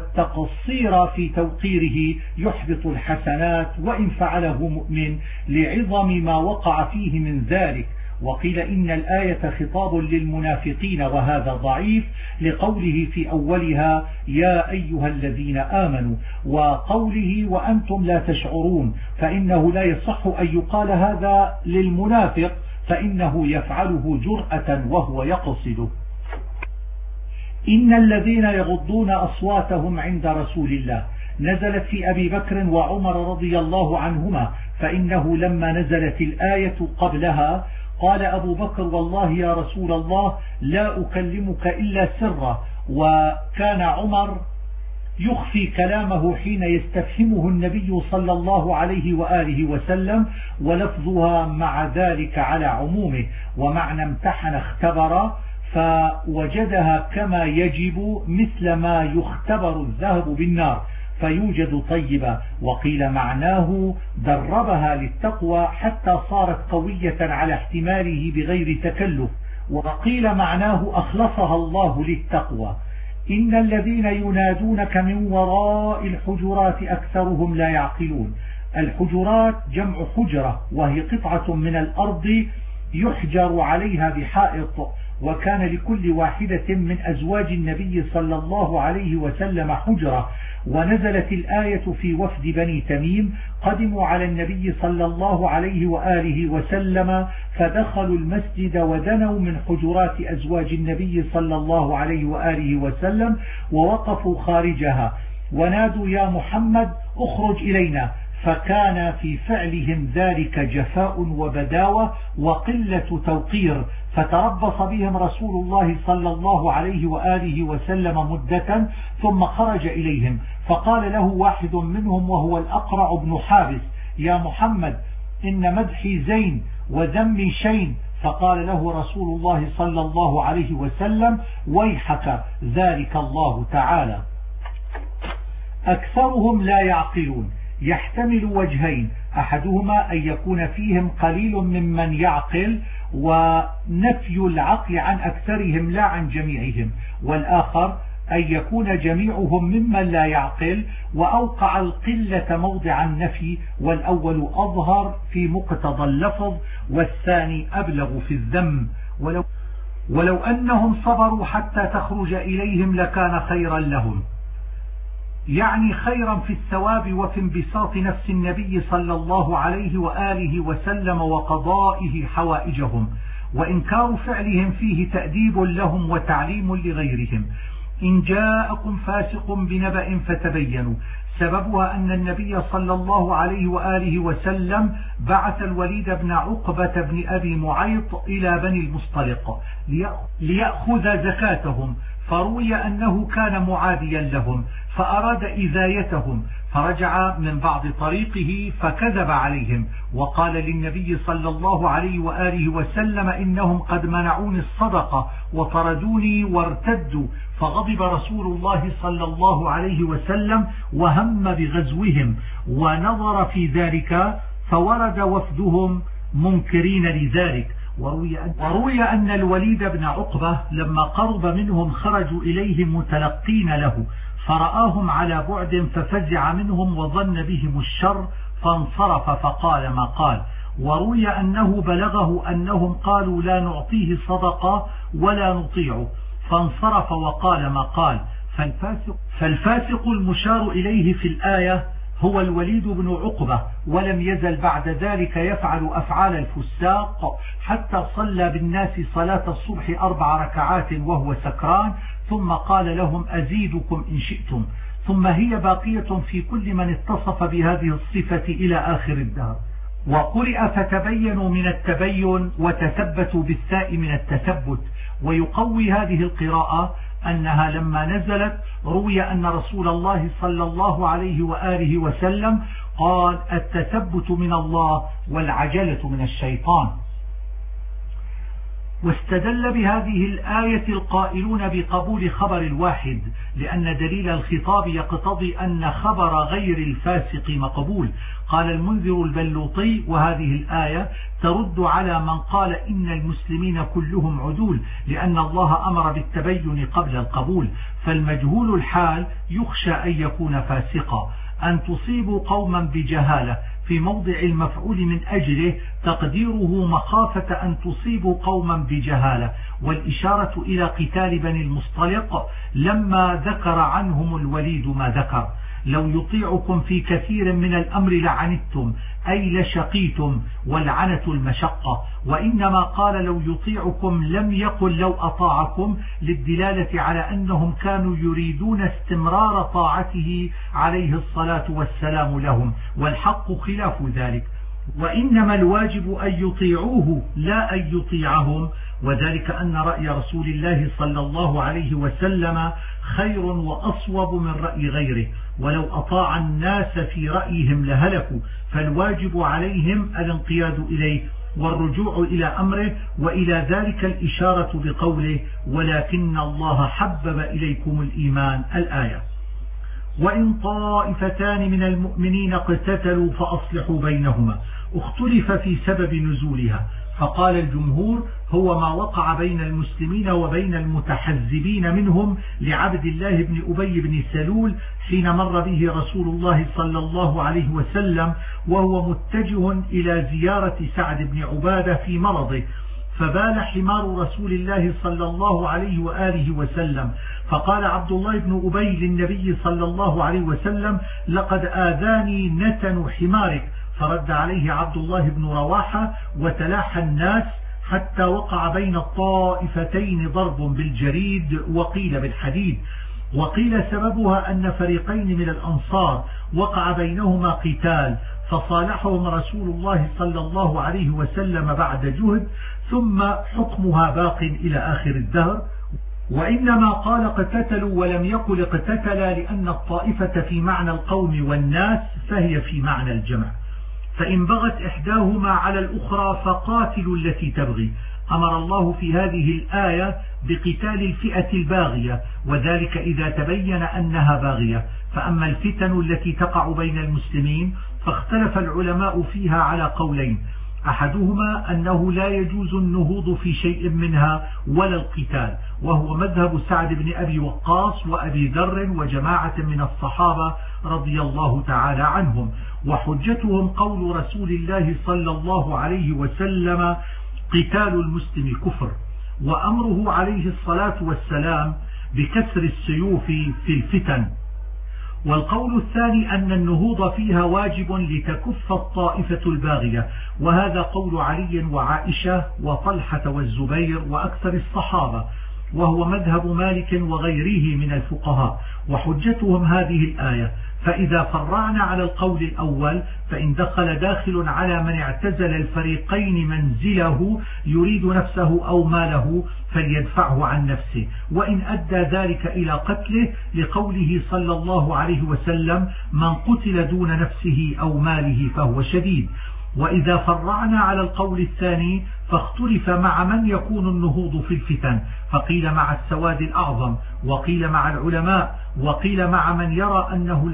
S1: والتقصير في توقيره يحبط الحسنات وإن فعله مؤمن لعظم ما وقع فيه من ذلك. وقيل إن الآية خطاب للمنافقين وهذا ضعيف لقوله في أولها يا أيها الذين آمنوا، وقوله وأنتم لا تشعرون، فإنه لا يصح أن يقال هذا للمنافق فإنه يفعله جرأة وهو يقصده. إن الذين يغضون أصواتهم عند رسول الله نزلت في أبي بكر وعمر رضي الله عنهما، فإنه لما نزلت الآية قبلها قال أبو بكر والله يا رسول الله لا أكلمك إلا سرا، وكان عمر يخفي كلامه حين يستفهمه النبي صلى الله عليه وآله وسلم، ولفظها مع ذلك على عمومه، ومعنى امتحن اختبر فوجدها كما يجب مثل ما يختبر الذهب بالنار فيوجد طيبا. وقيل معناه دربها للتقوى حتى صارت قوية على احتماله بغير تكلف. وقيل معناه أخلصها الله للتقوى. إن الذين ينادونك من وراء الحجرات أكثرهم لا يعقلون. الحجرات جمع حجرة وهي قطعة من الأرض يحجر عليها بحائط، وكان لكل واحدة من أزواج النبي صلى الله عليه وسلم حجرة. ونزلت الآية في وفد بني تميم قدموا على النبي صلى الله عليه وآله وسلم فدخلوا المسجد ودنوا من حجرات أزواج النبي صلى الله عليه وآله وسلم ووقفوا خارجها ونادوا يا محمد اخرج إلينا، فكان في فعلهم ذلك جفاء وبداوة وقلة توقير، فتربص بهم رسول الله صلى الله عليه وآله وسلم مدة ثم خرج إليهم، فقال له واحد منهم وهو الأقرع بن حابس يا محمد إن مدحي زين وذمي شين، فقال له رسول الله صلى الله عليه وسلم: ويحك ذلك الله تعالى. أكثرهم لا يعقلون، يحتمل وجهين: أحدهما أن يكون فيهم قليل ممن يعقل ونفي العقل عن أكثرهم لا عن جميعهم، والآخر أن يكون جميعهم ممن لا يعقل وأوقع القلة موضع النفي، والأول أظهر في مقتضى اللفظ والثاني أبلغ في الذم. ولو أنهم صبروا حتى تخرج إليهم لكان خيرا لهم، يعني خيرا في الثواب وفي انبساط نفس النبي صلى الله عليه وآله وسلم وقضائه حوائجهم، وإنكار فعلهم فيه تأديب لهم وتعليم لغيرهم. إن جاءكم فاسق بنبأ فتبينوا، سببها أن النبي صلى الله عليه وآله وسلم بعث الوليد بن عقبة بن أبي معيط إلى بني المصطلق ليأخذ زكاتهم، فروي أنه كان معاديا لهم فأراد إذايتهم، فرجع من بعض طريقه فكذب عليهم وقال للنبي صلى الله عليه وآله وسلم: إنهم قد منعوني الصدقة وطردوني وارتدوا. فغضب رسول الله صلى الله عليه وسلم وهم بغزوهم ونظر في ذلك، فورد وفدهم منكرين لذلك. وروي أن الوليد بن عقبة لما قرب منهم خرجوا إليه متلقين له، فرآهم على بعد ففزع منهم وظن بهم الشر فانصرف فقال ما قال. وروي أنه بلغه أنهم قالوا: لا نعطيه صدقة ولا نطيعه، فانصرف وقال ما قال. فالفاسق المشار إليه في الآية هو الوليد بن عقبة، ولم يزل بعد ذلك يفعل أفعال الفساق حتى صلى بالناس صلاة الصبح 4 ركعات وهو سكران، ثم قال لهم: أزيدكم إن شئتم. ثم هي باقية في كل من اتصف بهذه الصفة إلى آخر الدهر. وقرئ فتبينوا من التبين وتثبتوا بالثاء من التثبت. ويقوي هذه القراءة أنها لما نزلت روي أن رسول الله صلى الله عليه وآله وسلم قال: التثبت من الله والعجلة من الشيطان. واستدل بهذه الآية القائلون بقبول خبر الواحد، لأن دليل الخطاب يقتضي أن خبر غير الفاسق مقبول. قال المنذر البلوطي: وهذه الآية ترد على من قال إن المسلمين كلهم عدول، لأن الله أمر بالتبين قبل القبول، فالمجهول الحال يخشى أن يكون فاسقا. أن تصيبوا قوما بجهالة في موضع المفعول من أجله تقديره مخافة أن تصيبوا قوما بجهالة، والإشارة إلى قتال بني المصطلق لما ذكر عنهم الوليد ما ذكر: لو يطيعكم في كثير من الأمر لعنتم، أي لشقيتم، والعنة المشقة. وإنما قال لو يطيعكم لم يقل لو أطاعكم، للدلالة على أنهم كانوا يريدون استمرار طاعته عليه الصلاة والسلام لهم، والحق خلاف ذلك. وإنما الواجب أن يطيعوه لا أن يطيعهم، وذلك أن رأي رسول الله صلى الله عليه وسلم خير وأصوب من رأي غيره، ولو أطاع الناس في رأيهم لهلكوا، فالواجب عليهم الانقياد إليه والرجوع إلى أمره، وإلى ذلك الإشارة بقوله: ولكن الله حبب إليكم الإيمان، الآية. وإن طائفتان من المؤمنين اقتتلوا فأصلحوا بينهما. اختلف في سبب نزولها، فقال الجمهور: هو ما وقع بين المسلمين وبين المتحزبين منهم لعبد الله بن أبي بن سلول حين مر به رسول الله صلى الله عليه وسلم وهو متجه إلى زيارة سعد بن عبادة في مرضه، فبال حمار رسول الله صلى الله عليه وآله وسلم، فقال عبد الله بن أبي للنبي صلى الله عليه وسلم: لقد آذاني نتن حمارك. فرد عليه عبد الله بن رواحة، وتلاحى الناس حتى وقع بين الطائفتين ضرب بالجريد وقيل بالحديد. وقيل سببها أن فريقين من الأنصار وقع بينهما قتال، فصالحهم رسول الله صلى الله عليه وسلم بعد جهد، ثم حكمها باق إلى آخر الدهر. وإنما قال اقتتلوا ولم يقل اقتتلا، لأن الطائفة في معنى القوم والناس، فهي في معنى الجمع. فإن بغت إحداهما على الأخرى فقاتلوا التي تبغي. أمر الله في هذه الآية بقتال الفئة الباغية، وذلك إذا تبين أنها باغية. فأما الفتن التي تقع بين المسلمين فاختلف العلماء فيها على قولين: أحدهما أنه لا يجوز النهوض في شيء منها ولا القتال، وهو مذهب سعد بن أبي وقاص وأبي ذر وجماعة من الصحابة رضي الله تعالى عنهم. وحجتهم قول رسول الله صلى الله عليه وسلم: قتال المسلم كفر، وأمره عليه الصلاة والسلام بكسر السيوف في الفتن. والقول الثاني أن النهوض فيها واجب لتكف الطائفة الباغية، وهذا قول علي وعائشة وطلحة والزبير وأكثر الصحابة، وهو مذهب مالك وغيره من الفقهاء. وحجتهم هذه الآية: فإذا فرعنا على القول الأول فإن دخل داخل على من اعتزل الفريقين منزله يريد نفسه أو ماله فليدفعه عن نفسه، وإن أدى ذلك إلى قتله، لقوله صلى الله عليه وسلم: من قتل دون نفسه أو ماله فهو شديد. وإذا فرعنا على القول الثاني فاختلف مع من يكون النهوض في الفتن، فقيل مع السواد الأعظم، وقيل مع العلماء، وقيل مع من يرى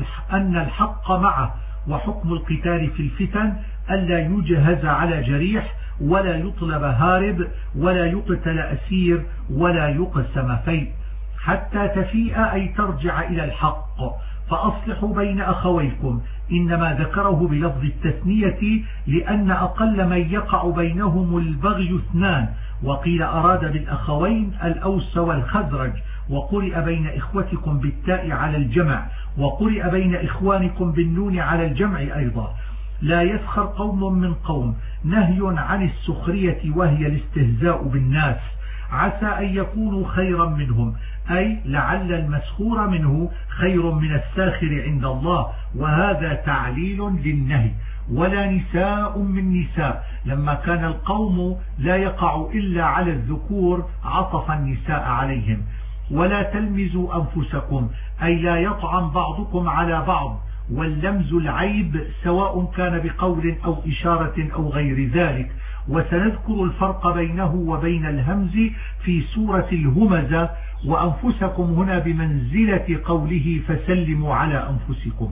S1: أن الحق معه. وحكم القتال في الفتن ألا يجهز على جريح، ولا يطلب هارب، ولا يقتل أسير، ولا يقسم فيء، حتى تفيء أي ترجع إلى الحق. فأصلحوا بين أخويكم، إنما ذكره بلفظ التثنية لأن أقل من يقع بينهم البغي اثنان، وقيل أراد بالأخوين الأوس والخزرج، وقرئ بين إخوتكم بالتاء على الجمع، وقرئ بين إخوانكم بالنون على الجمع أيضا. لا يسخر قوم من قوم، نهي عن السخرية وهي الاستهزاء بالناس، عسى أن يكونوا خيرا منهم، أي لعل المسخور منه خير من الساخر عند الله، وهذا تعليل للنهي. ولا نساء من نساء، لما كان القوم لا يقع إلا على الذكور عطف النساء عليهم. ولا تلمزوا أنفسكم، أي لا يطعن بعضكم على بعض، واللمز العيب سواء كان بقول أو إشارة أو غير ذلك. وسنذكر الفرق بينه وبين الهمز في سورة الهمزة. وأنفسكم هنا بمنزلة قوله فسلموا على أنفسكم.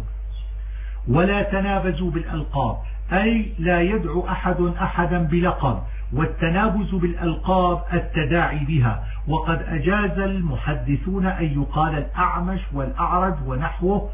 S1: ولا تنابزوا بالألقاب، أي لا يدعو أحد أحدا بلقب، والتنابز بالألقاب التداعي بها. وقد أجاز المحدثون أن يقال الأعمش والأعرج ونحوه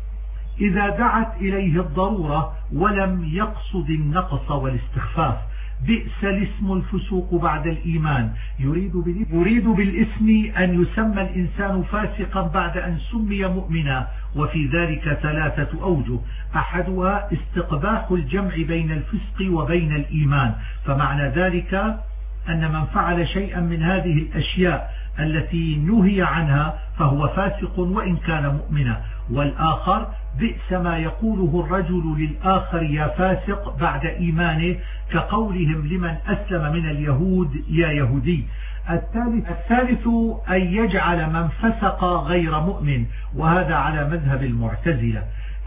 S1: إذا دعت إليه الضرورة ولم يقصد النقص والاستخفاف. بئس الاسم الفسوق بعد الإيمان، يريد بالاسم أن يسمى الإنسان فاسقا بعد أن سمي مؤمنا، وفي ذلك ثلاثة أوجه: أحدها استقباح الجمع بين الفسق وبين الإيمان، فمعنى ذلك أن من فعل شيئا من هذه الأشياء التي نهي عنها فهو فاسق وإن كان مؤمنا. والآخر بئس ما يقوله الرجل للآخر يا فاسق بعد إيمانه، كقولهم لمن أسلم من اليهود يا يهودي. الثالث أن يجعل من فسق غير مؤمن، وهذا على مذهب المعتزلة.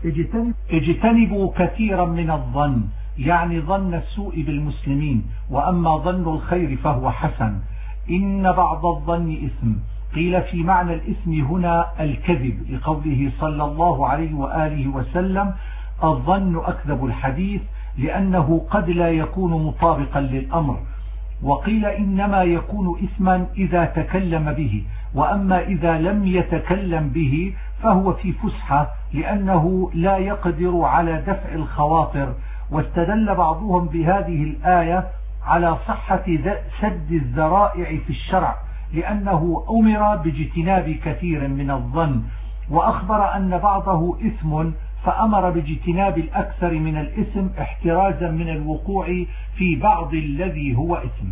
S1: اجتنبوا كثيرا من الظن، يعني ظن السوء بالمسلمين، وأما ظن الخير فهو حسن. إن بعض الظن إثم، قيل في معنى الإثم هنا الكذب، لقوله صلى الله عليه وآله وسلم: الظن أكذب الحديث، لأنه قد لا يكون مطابقا للأمر. وقيل إنما يكون إثما إذا تكلم به، وأما إذا لم يتكلم به فهو في فسحة، لأنه لا يقدر على دفع الخواطر. واستدل بعضهم بهذه الآية على صحة سد الذرائع في الشرع، لأنه أمر باجتناب كثير من الظن، وأخبر أن بعضه إثم فأمر باجتناب الأكثر من الإثم احترازا من الوقوع في بعض الذي هو إثم.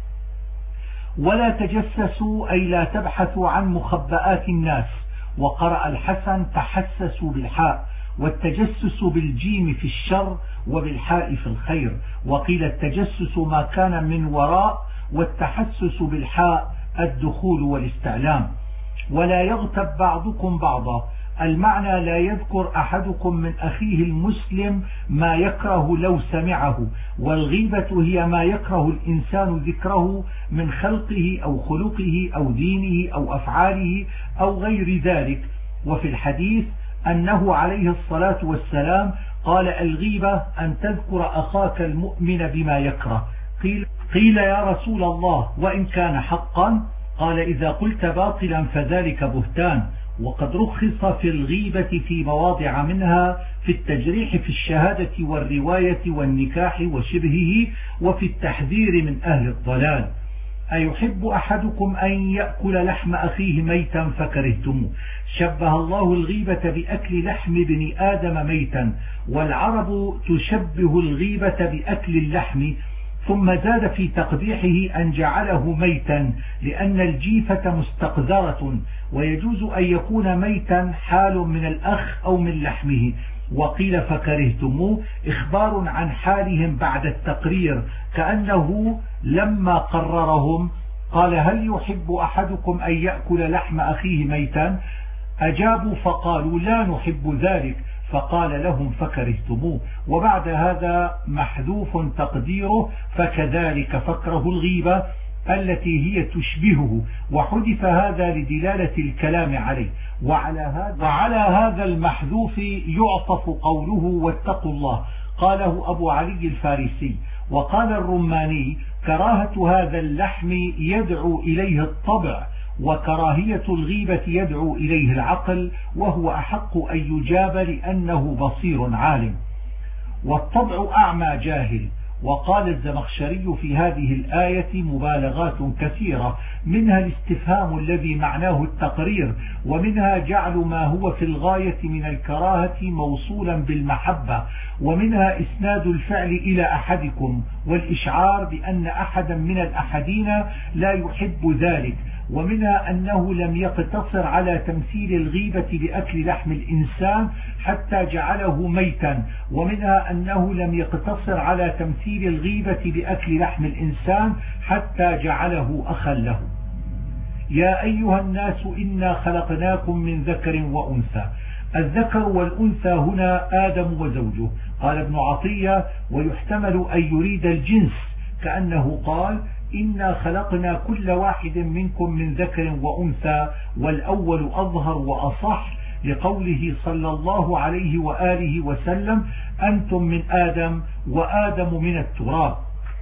S1: ولا تجسسوا، أي لا تبحثوا عن مخبئات الناس. وقرأ الحسن تحسسوا بالحاء، والتجسس بالجيم في الشر وبالحاء في الخير. وقيل التجسس ما كان من وراء، والتحسس بالحاء الدخول والاستعلام. ولا يغتب بعضكم بعضا، المعنى لا يذكر أحدكم من أخيه المسلم ما يكره لو سمعه، والغيبة هي ما يكره الإنسان ذكره من خلقه أو خلقه أو دينه أو أفعاله أو غير ذلك. وفي الحديث أنه عليه الصلاة والسلام قال: الغيبة أن تذكر أخاك المؤمن بما يكره. قيل يا رسول الله وإن كان حقا؟ قال: إذا قلت باطلا فذلك بهتان. وقد رخص في الغيبة في مواضع منها في التجريح في الشهادة والرواية والنكاح وشبهه، وفي التحذير من أهل الضلال. أيحب أحدكم أن يأكل لحم أخيه ميتا فكرهتموه. شبه الله الغيبة بأكل لحم ابن آدم ميتا، والعرب تشبه الغيبة بأكل اللحم. ثم زاد في تقبيحه أن جعله ميتا، لأن الجيفة مستقذرة، ويجوز أن يكون ميتا حال من الأخ أو من لحمه. وقيل فكرهتموه إخبار عن حالهم بعد التقرير، كأنه لما قررهم قال: هل يحب أحدكم أن يأكل لحم أخيه ميتا؟ أجابوا فقالوا: لا نحب ذلك. فقال لهم: فكرهتموه. وبعد هذا محذوف تقديره: فكذلك فكره الغيبة التي هي تشبهه، وحذف هذا لدلالة الكلام عليه. وعلى هذا المحذوف يعطف قوله: واتقوا الله. قاله أبو علي الفارسي. وقال الرماني: كراهة هذا اللحم يدعو إليه الطبع، وكراهية الغيبة يدعو إليه العقل، وهو أحق أن يجاب لأنه بصير عالم. والطبع أعمى جاهل. وقال الزمخشري في هذه الآية مبالغات كثيرة، منها الاستفهام الذي معناه التقرير، ومنها جعل ما هو في الغاية من الكراهة موصولا بالمحبة، ومنها إسناد الفعل إلى أحدكم والإشعار بأن أحدا من الأحدين لا يحب ذلك، ومنها أنه لم يقتصر على تمثيل الغيبة بأكل لحم الإنسان حتى جعله ميتا، ومنها أنه لم يقتصر على تمثيل الغيبة بأكل لحم الإنسان حتى جعله أخا له. يا أيها الناس إنا خلقناكم من ذكر وأنثى. الذكر والأنثى هنا آدم وزوجه. قال ابن عطية: ويحتمل أن يريد الجنس، كأنه قال: إنا خلقنا كل واحد منكم من ذكر وأنثى، والأول أظهر وأصح، لقوله صلى الله عليه وآله وسلم: أنتم من آدم وآدم من التراب.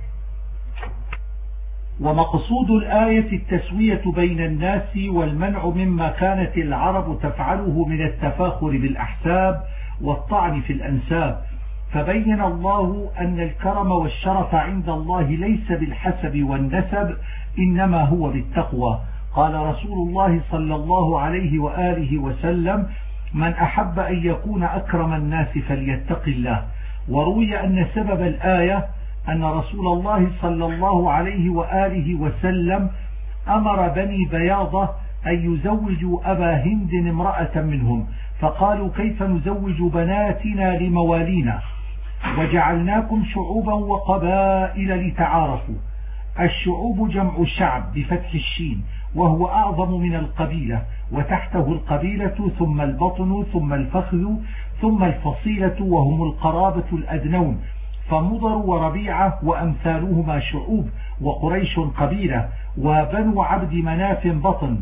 S1: ومقصود الآية التسوية بين الناس والمنع مما كانت العرب تفعله من التفاخر بالأحساب والطعن في الأنساب. فبين الله أن الكرم والشرف عند الله ليس بالحسب والنسب، إنما هو بالتقوى. قال رسول الله صلى الله عليه وآله وسلم: من أحب أن يكون أكرم الناس فليتق الله. وروي أن سبب الآية أن رسول الله صلى الله عليه وآله وسلم أمر بني بياضة أن يزوجوا أبا هند امرأة منهم، فقالوا: كيف نزوج بناتنا لموالينا؟ وجعلناكم شعوبا وقبائل لتعارفوا. الشعوب جمع شعب بفتح الشين، وهو أعظم من القبيلة، وتحته القبيلة، ثم البطن، ثم الفخذ، ثم الفصيلة، وهم القرابة الأدنون، فمضر وربيعة وأمثالهما شعوب، وقريش قبيلة، وبنو عبد مناف بطن،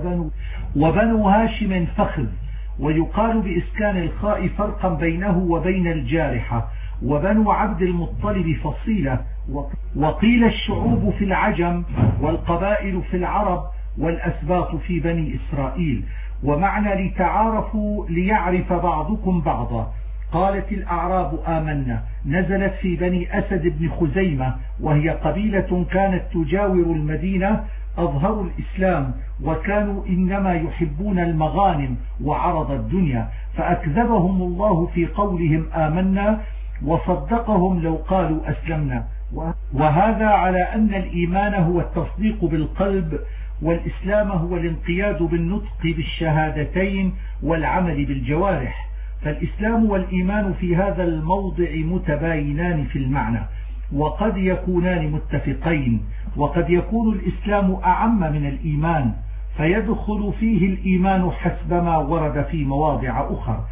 S1: وبنو هاشم فخذ. ويقال بإسكان الخاء فرقا بينه وبين الجارحة. وبنو عبد المطلب فصيلة. وقيل الشعوب في العجم، والقبائل في العرب، والأسباط في بني إسرائيل. ومعنى لتعارفوا ليعرف بعضكم بعضا. قالت الأعراب آمنا، نزلت في بني أسد بن خزيمة، وهي قبيلة كانت تجاور المدينة، أظهروا الإسلام، وكانوا إنما يحبون المغانم وعرض الدنيا، فأكذبهم الله في قولهم آمنا، وصدقهم لو قالوا أسلمنا. وهذا على أن الإيمان هو التصديق بالقلب، والإسلام هو الانقياد بالنطق بالشهادتين والعمل بالجوارح. فالإسلام والإيمان في هذا الموضع متباينان في المعنى، وقد يكونان متفقين، وقد يكون الإسلام أعم من الإيمان، فيدخل فيه الإيمان حسب ما ورد في مواضع أخرى.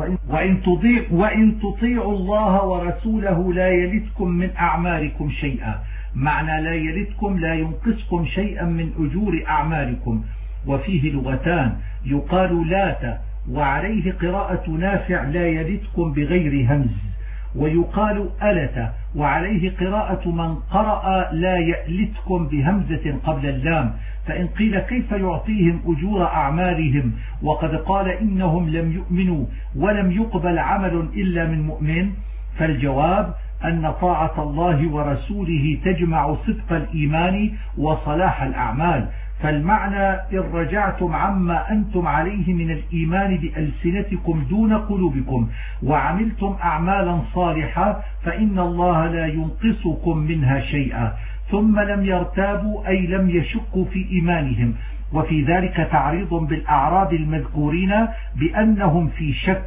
S1: وإن تطيعوا الله ورسوله لا يلدكم من أعمالكم شيئا، معنى لا يلدكم لا ينقصكم شيئا من أجور أعمالكم. وفيه لغتان، يقال لات وعليه قراءة نافع لا يلدكم بغير همز، ويقال ألت وعليه قراءة من قرأ لا يألتكم بهمزة قبل اللام. فإن قيل كيف يعطيهم أجور أعمالهم وقد قال إنهم لم يؤمنوا ولم يقبل عمل إلا من مؤمن، فالجواب أن طاعة الله ورسوله تجمع صدق الإيمان وصلاح الأعمال. فالمعنى إن رجعتم عما أنتم عليه من الإيمان بألسنتكم دون قلوبكم وعملتم أعمالا صالحة فإن الله لا ينقصكم منها شيئا. ثم لم يرتابوا أي لم يشكوا في إيمانهم، وفي ذلك تعريض بالأعراب المذكورين بأنهم في شك.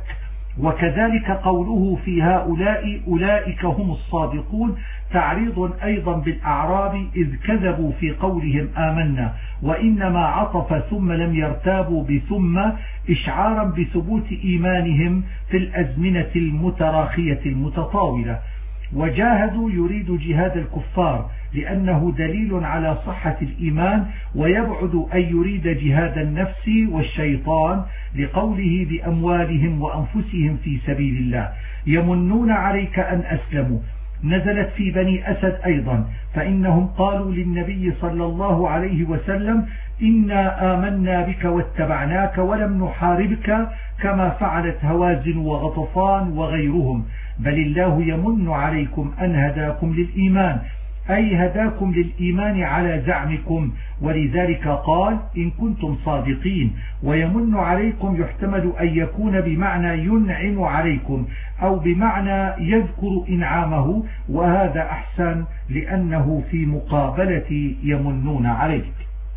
S1: وكذلك قوله في هؤلاء أولئك هم الصادقون تعريض أيضا بالأعراب إذ كذبوا في قولهم آمنا، وإنما عطف ثم لم يرتابوا بثم إشعارا بثبوت إيمانهم في الأزمنة المتراخية المتطاولة. وجاهدوا يريد جهاد الكفار لأنه دليل على صحة الإيمان، ويبعد أن يريد جهاد النفس والشيطان لقوله بأموالهم وأنفسهم في سبيل الله. يمنون عليك أن أسلموا نزلت في بني أسد أيضا، فإنهم قالوا للنبي صلى الله عليه وسلم إنا آمنا بك واتبعناك ولم نحاربك كما فعلت هوازن وغطفان وغيرهم، بل الله يمن عليكم أن هداكم للإيمان، أي هداكم للإيمان على زعمكم، ولذلك قال إن كنتم صادقين. ويمن عليكم يحتمل أن يكون بمعنى ينعم عليكم أو بمعنى يذكر إنعامه، وهذا أحسن لأنه في مقابلة يمنون عليك.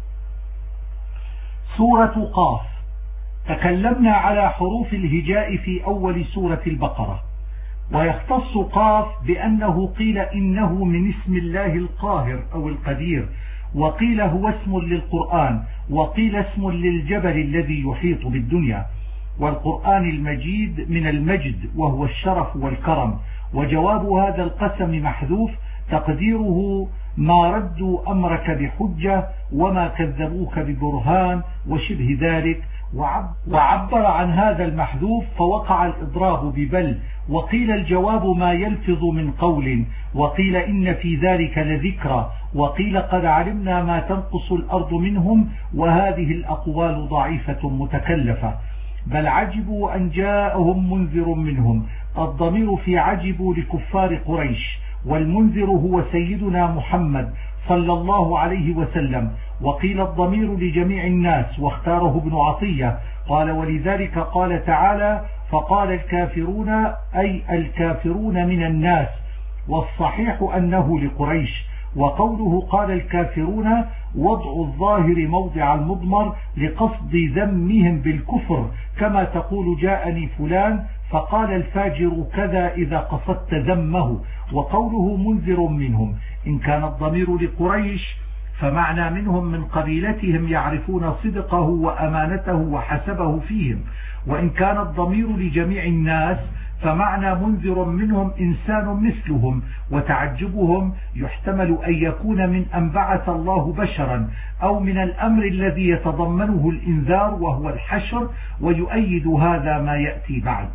S1: سورة قاف. تكلمنا على حروف الهجاء في أول سورة البقرة، ويختص قاف بأنه قيل إنه من اسم الله القاهر أو القدير، وقيل هو اسم للقرآن، وقيل اسم للجبل الذي يحيط بالدنيا. والقرآن المجيد من المجد وهو الشرف والكرم. وجواب هذا القسم محذوف تقديره ما ردوا أمرك بحجة وما كذبوك ببرهان وشبه ذلك. وعبر عن هذا المحذوف فوقع الإضراب ببل. وقيل الجواب ما يلفظ من قول، وقيل إن في ذلك لذكرى، وقيل قد علمنا ما تنقص الأرض منهم، وهذه الأقوال ضعيفة متكلفة. بل عجبوا أن جاءهم منذر منهم. الضمير في عجبوا لكفار قريش، والمنذر هو سيدنا محمد صلى الله عليه وسلم. وقيل الضمير لجميع الناس، واختاره ابن عطية قال ولذلك قال تعالى فقال الكافرون أي الكافرون من الناس، والصحيح أنه لقريش. وقوله قال الكافرون وضع الظاهر موضع المضمر لقصد ذمهم بالكفر، كما تقول جاءني فلان فقال الفاجر كذا إذا قصدت ذمه. وقوله منذر منهم إن كان الضمير لقريش فمعنى منهم من قبيلتهم يعرفون صدقه وأمانته وحسبه فيهم، وإن كان الضمير لجميع الناس فمعنى منذر منهم إنسان مثلهم. وتعجبهم يحتمل أن يكون من أن بعث الله بشرا، أو من الأمر الذي يتضمنه الإنذار وهو الحشر، ويؤيد هذا ما يأتي بعد.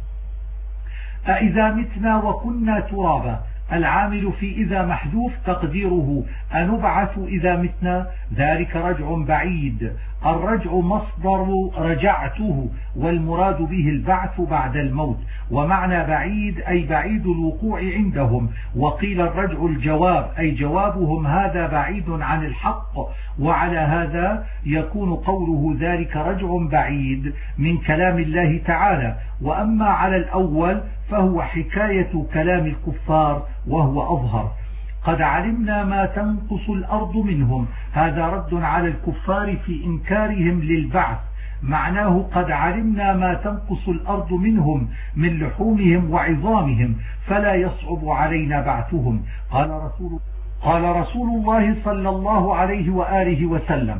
S1: أإذا متنا وكنا ترابا، العامل في إذا محذوف تقديره أنبعث إذا متنا، ذلك رجع بعيد. الرجع مصدر رجعته، والمراد به البعث بعد الموت، ومعنى بعيد أي بعيد الوقوع عندهم. وقيل الرجع الجواب أي جوابهم هذا بعيد عن الحق، وعلى هذا يكون قوله ذلك رجع بعيد من كلام الله تعالى. وأما على الأول فهو حكاية كلام الكفار وهو أظهر. قد علمنا ما تنقص الأرض منهم، هذا رد على الكفار في إنكارهم للبعث. معناه قد علمنا ما تنقص الأرض منهم من لحومهم وعظامهم، فلا يصعب علينا بعثهم. قال رسول الله صلى الله عليه وآله وسلم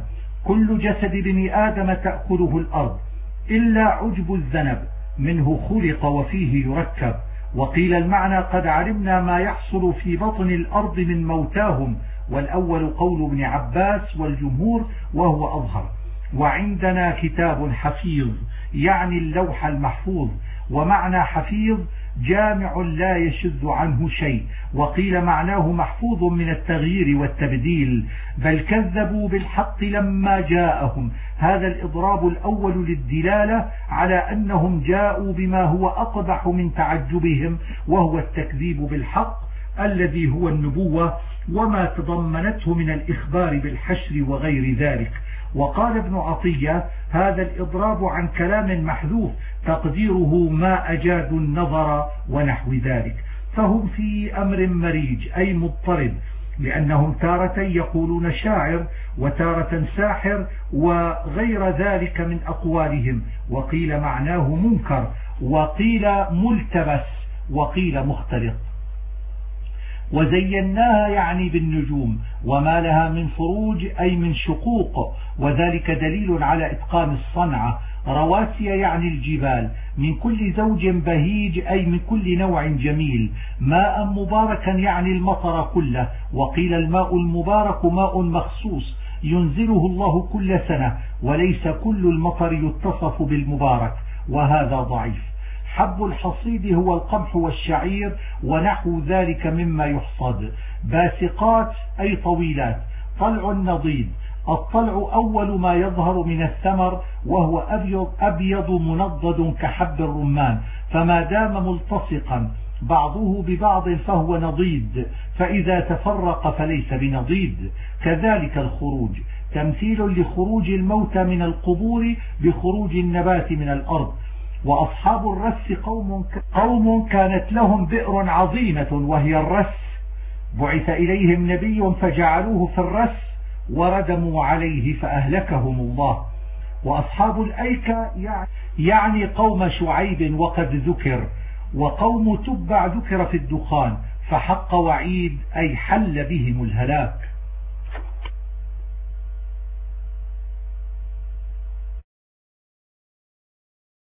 S1: كل جسد ابن آدم تأكله الأرض إلا عجب الذنب منه خلق وفيه يركب. وقيل المعنى قد علمنا ما يحصل في بطن الأرض من موتاهم، والأول قول ابن عباس والجمهور وهو أظهر. وعندنا كتاب حفيظ يعني اللوح المحفوظ، ومعنى حفيظ جامع لا يشذ عنه شيء. وقيل معناه محفوظ من التغيير والتبديل، بل كذبوا بالحق لما جاءهم. هذا الإضراب الأول للدلالة على أنهم جاءوا بما هو أقبح من تعجبهم، وهو التكذيب بالحق الذي هو النبوة وما تضمنته من الإخبار بالحشر وغير ذلك. وقال ابن عطية هذا الإضراب عن كلام محذوف تقديره ما أجاد النظر ونحو ذلك، فهم في أمر مريج أي مضطرب، لأنهم تارة يقولون شاعر وتارة ساحر وغير ذلك من أقوالهم. وقيل معناه منكر، وقيل ملتبس، وقيل مختلط. وزيناها يعني بالنجوم وما لها من فروج أي من شقوق، وذلك دليل على إتقان الصنعة. رواسي يعني الجبال، من كل زوج بهيج أي من كل نوع جميل. ماء مباركا يعني المطر كله. وقيل الماء المبارك ماء مخصوص ينزله الله كل سنة، وليس كل المطر يتصف بالمبارك، وهذا ضعيف. حب الحصيد هو القمح والشعير ونحو ذلك مما يحصد. باسقات أي طويلات. طلع نضيد، الطلع أول ما يظهر من الثمر، وهو أبيض منضد كحب الرمان، فما دام ملتصقا بعضه ببعض فهو نضيد، فإذا تفرق فليس بنضيد. كذلك الخروج تمثيل لخروج الموتى من القبور بخروج النبات من الأرض. وأصحاب الرس قوم كانت لهم بئر عظيمة وهي الرس، بعث إليهم نبي فجعلوه في الرس وردموا عليه فأهلكهم الله. وأصحاب الأيكة يعني قوم شعيب وقد ذكر. وقوم تبع ذكر في الدخان، فحق وعيد أي حل بهم الهلاك.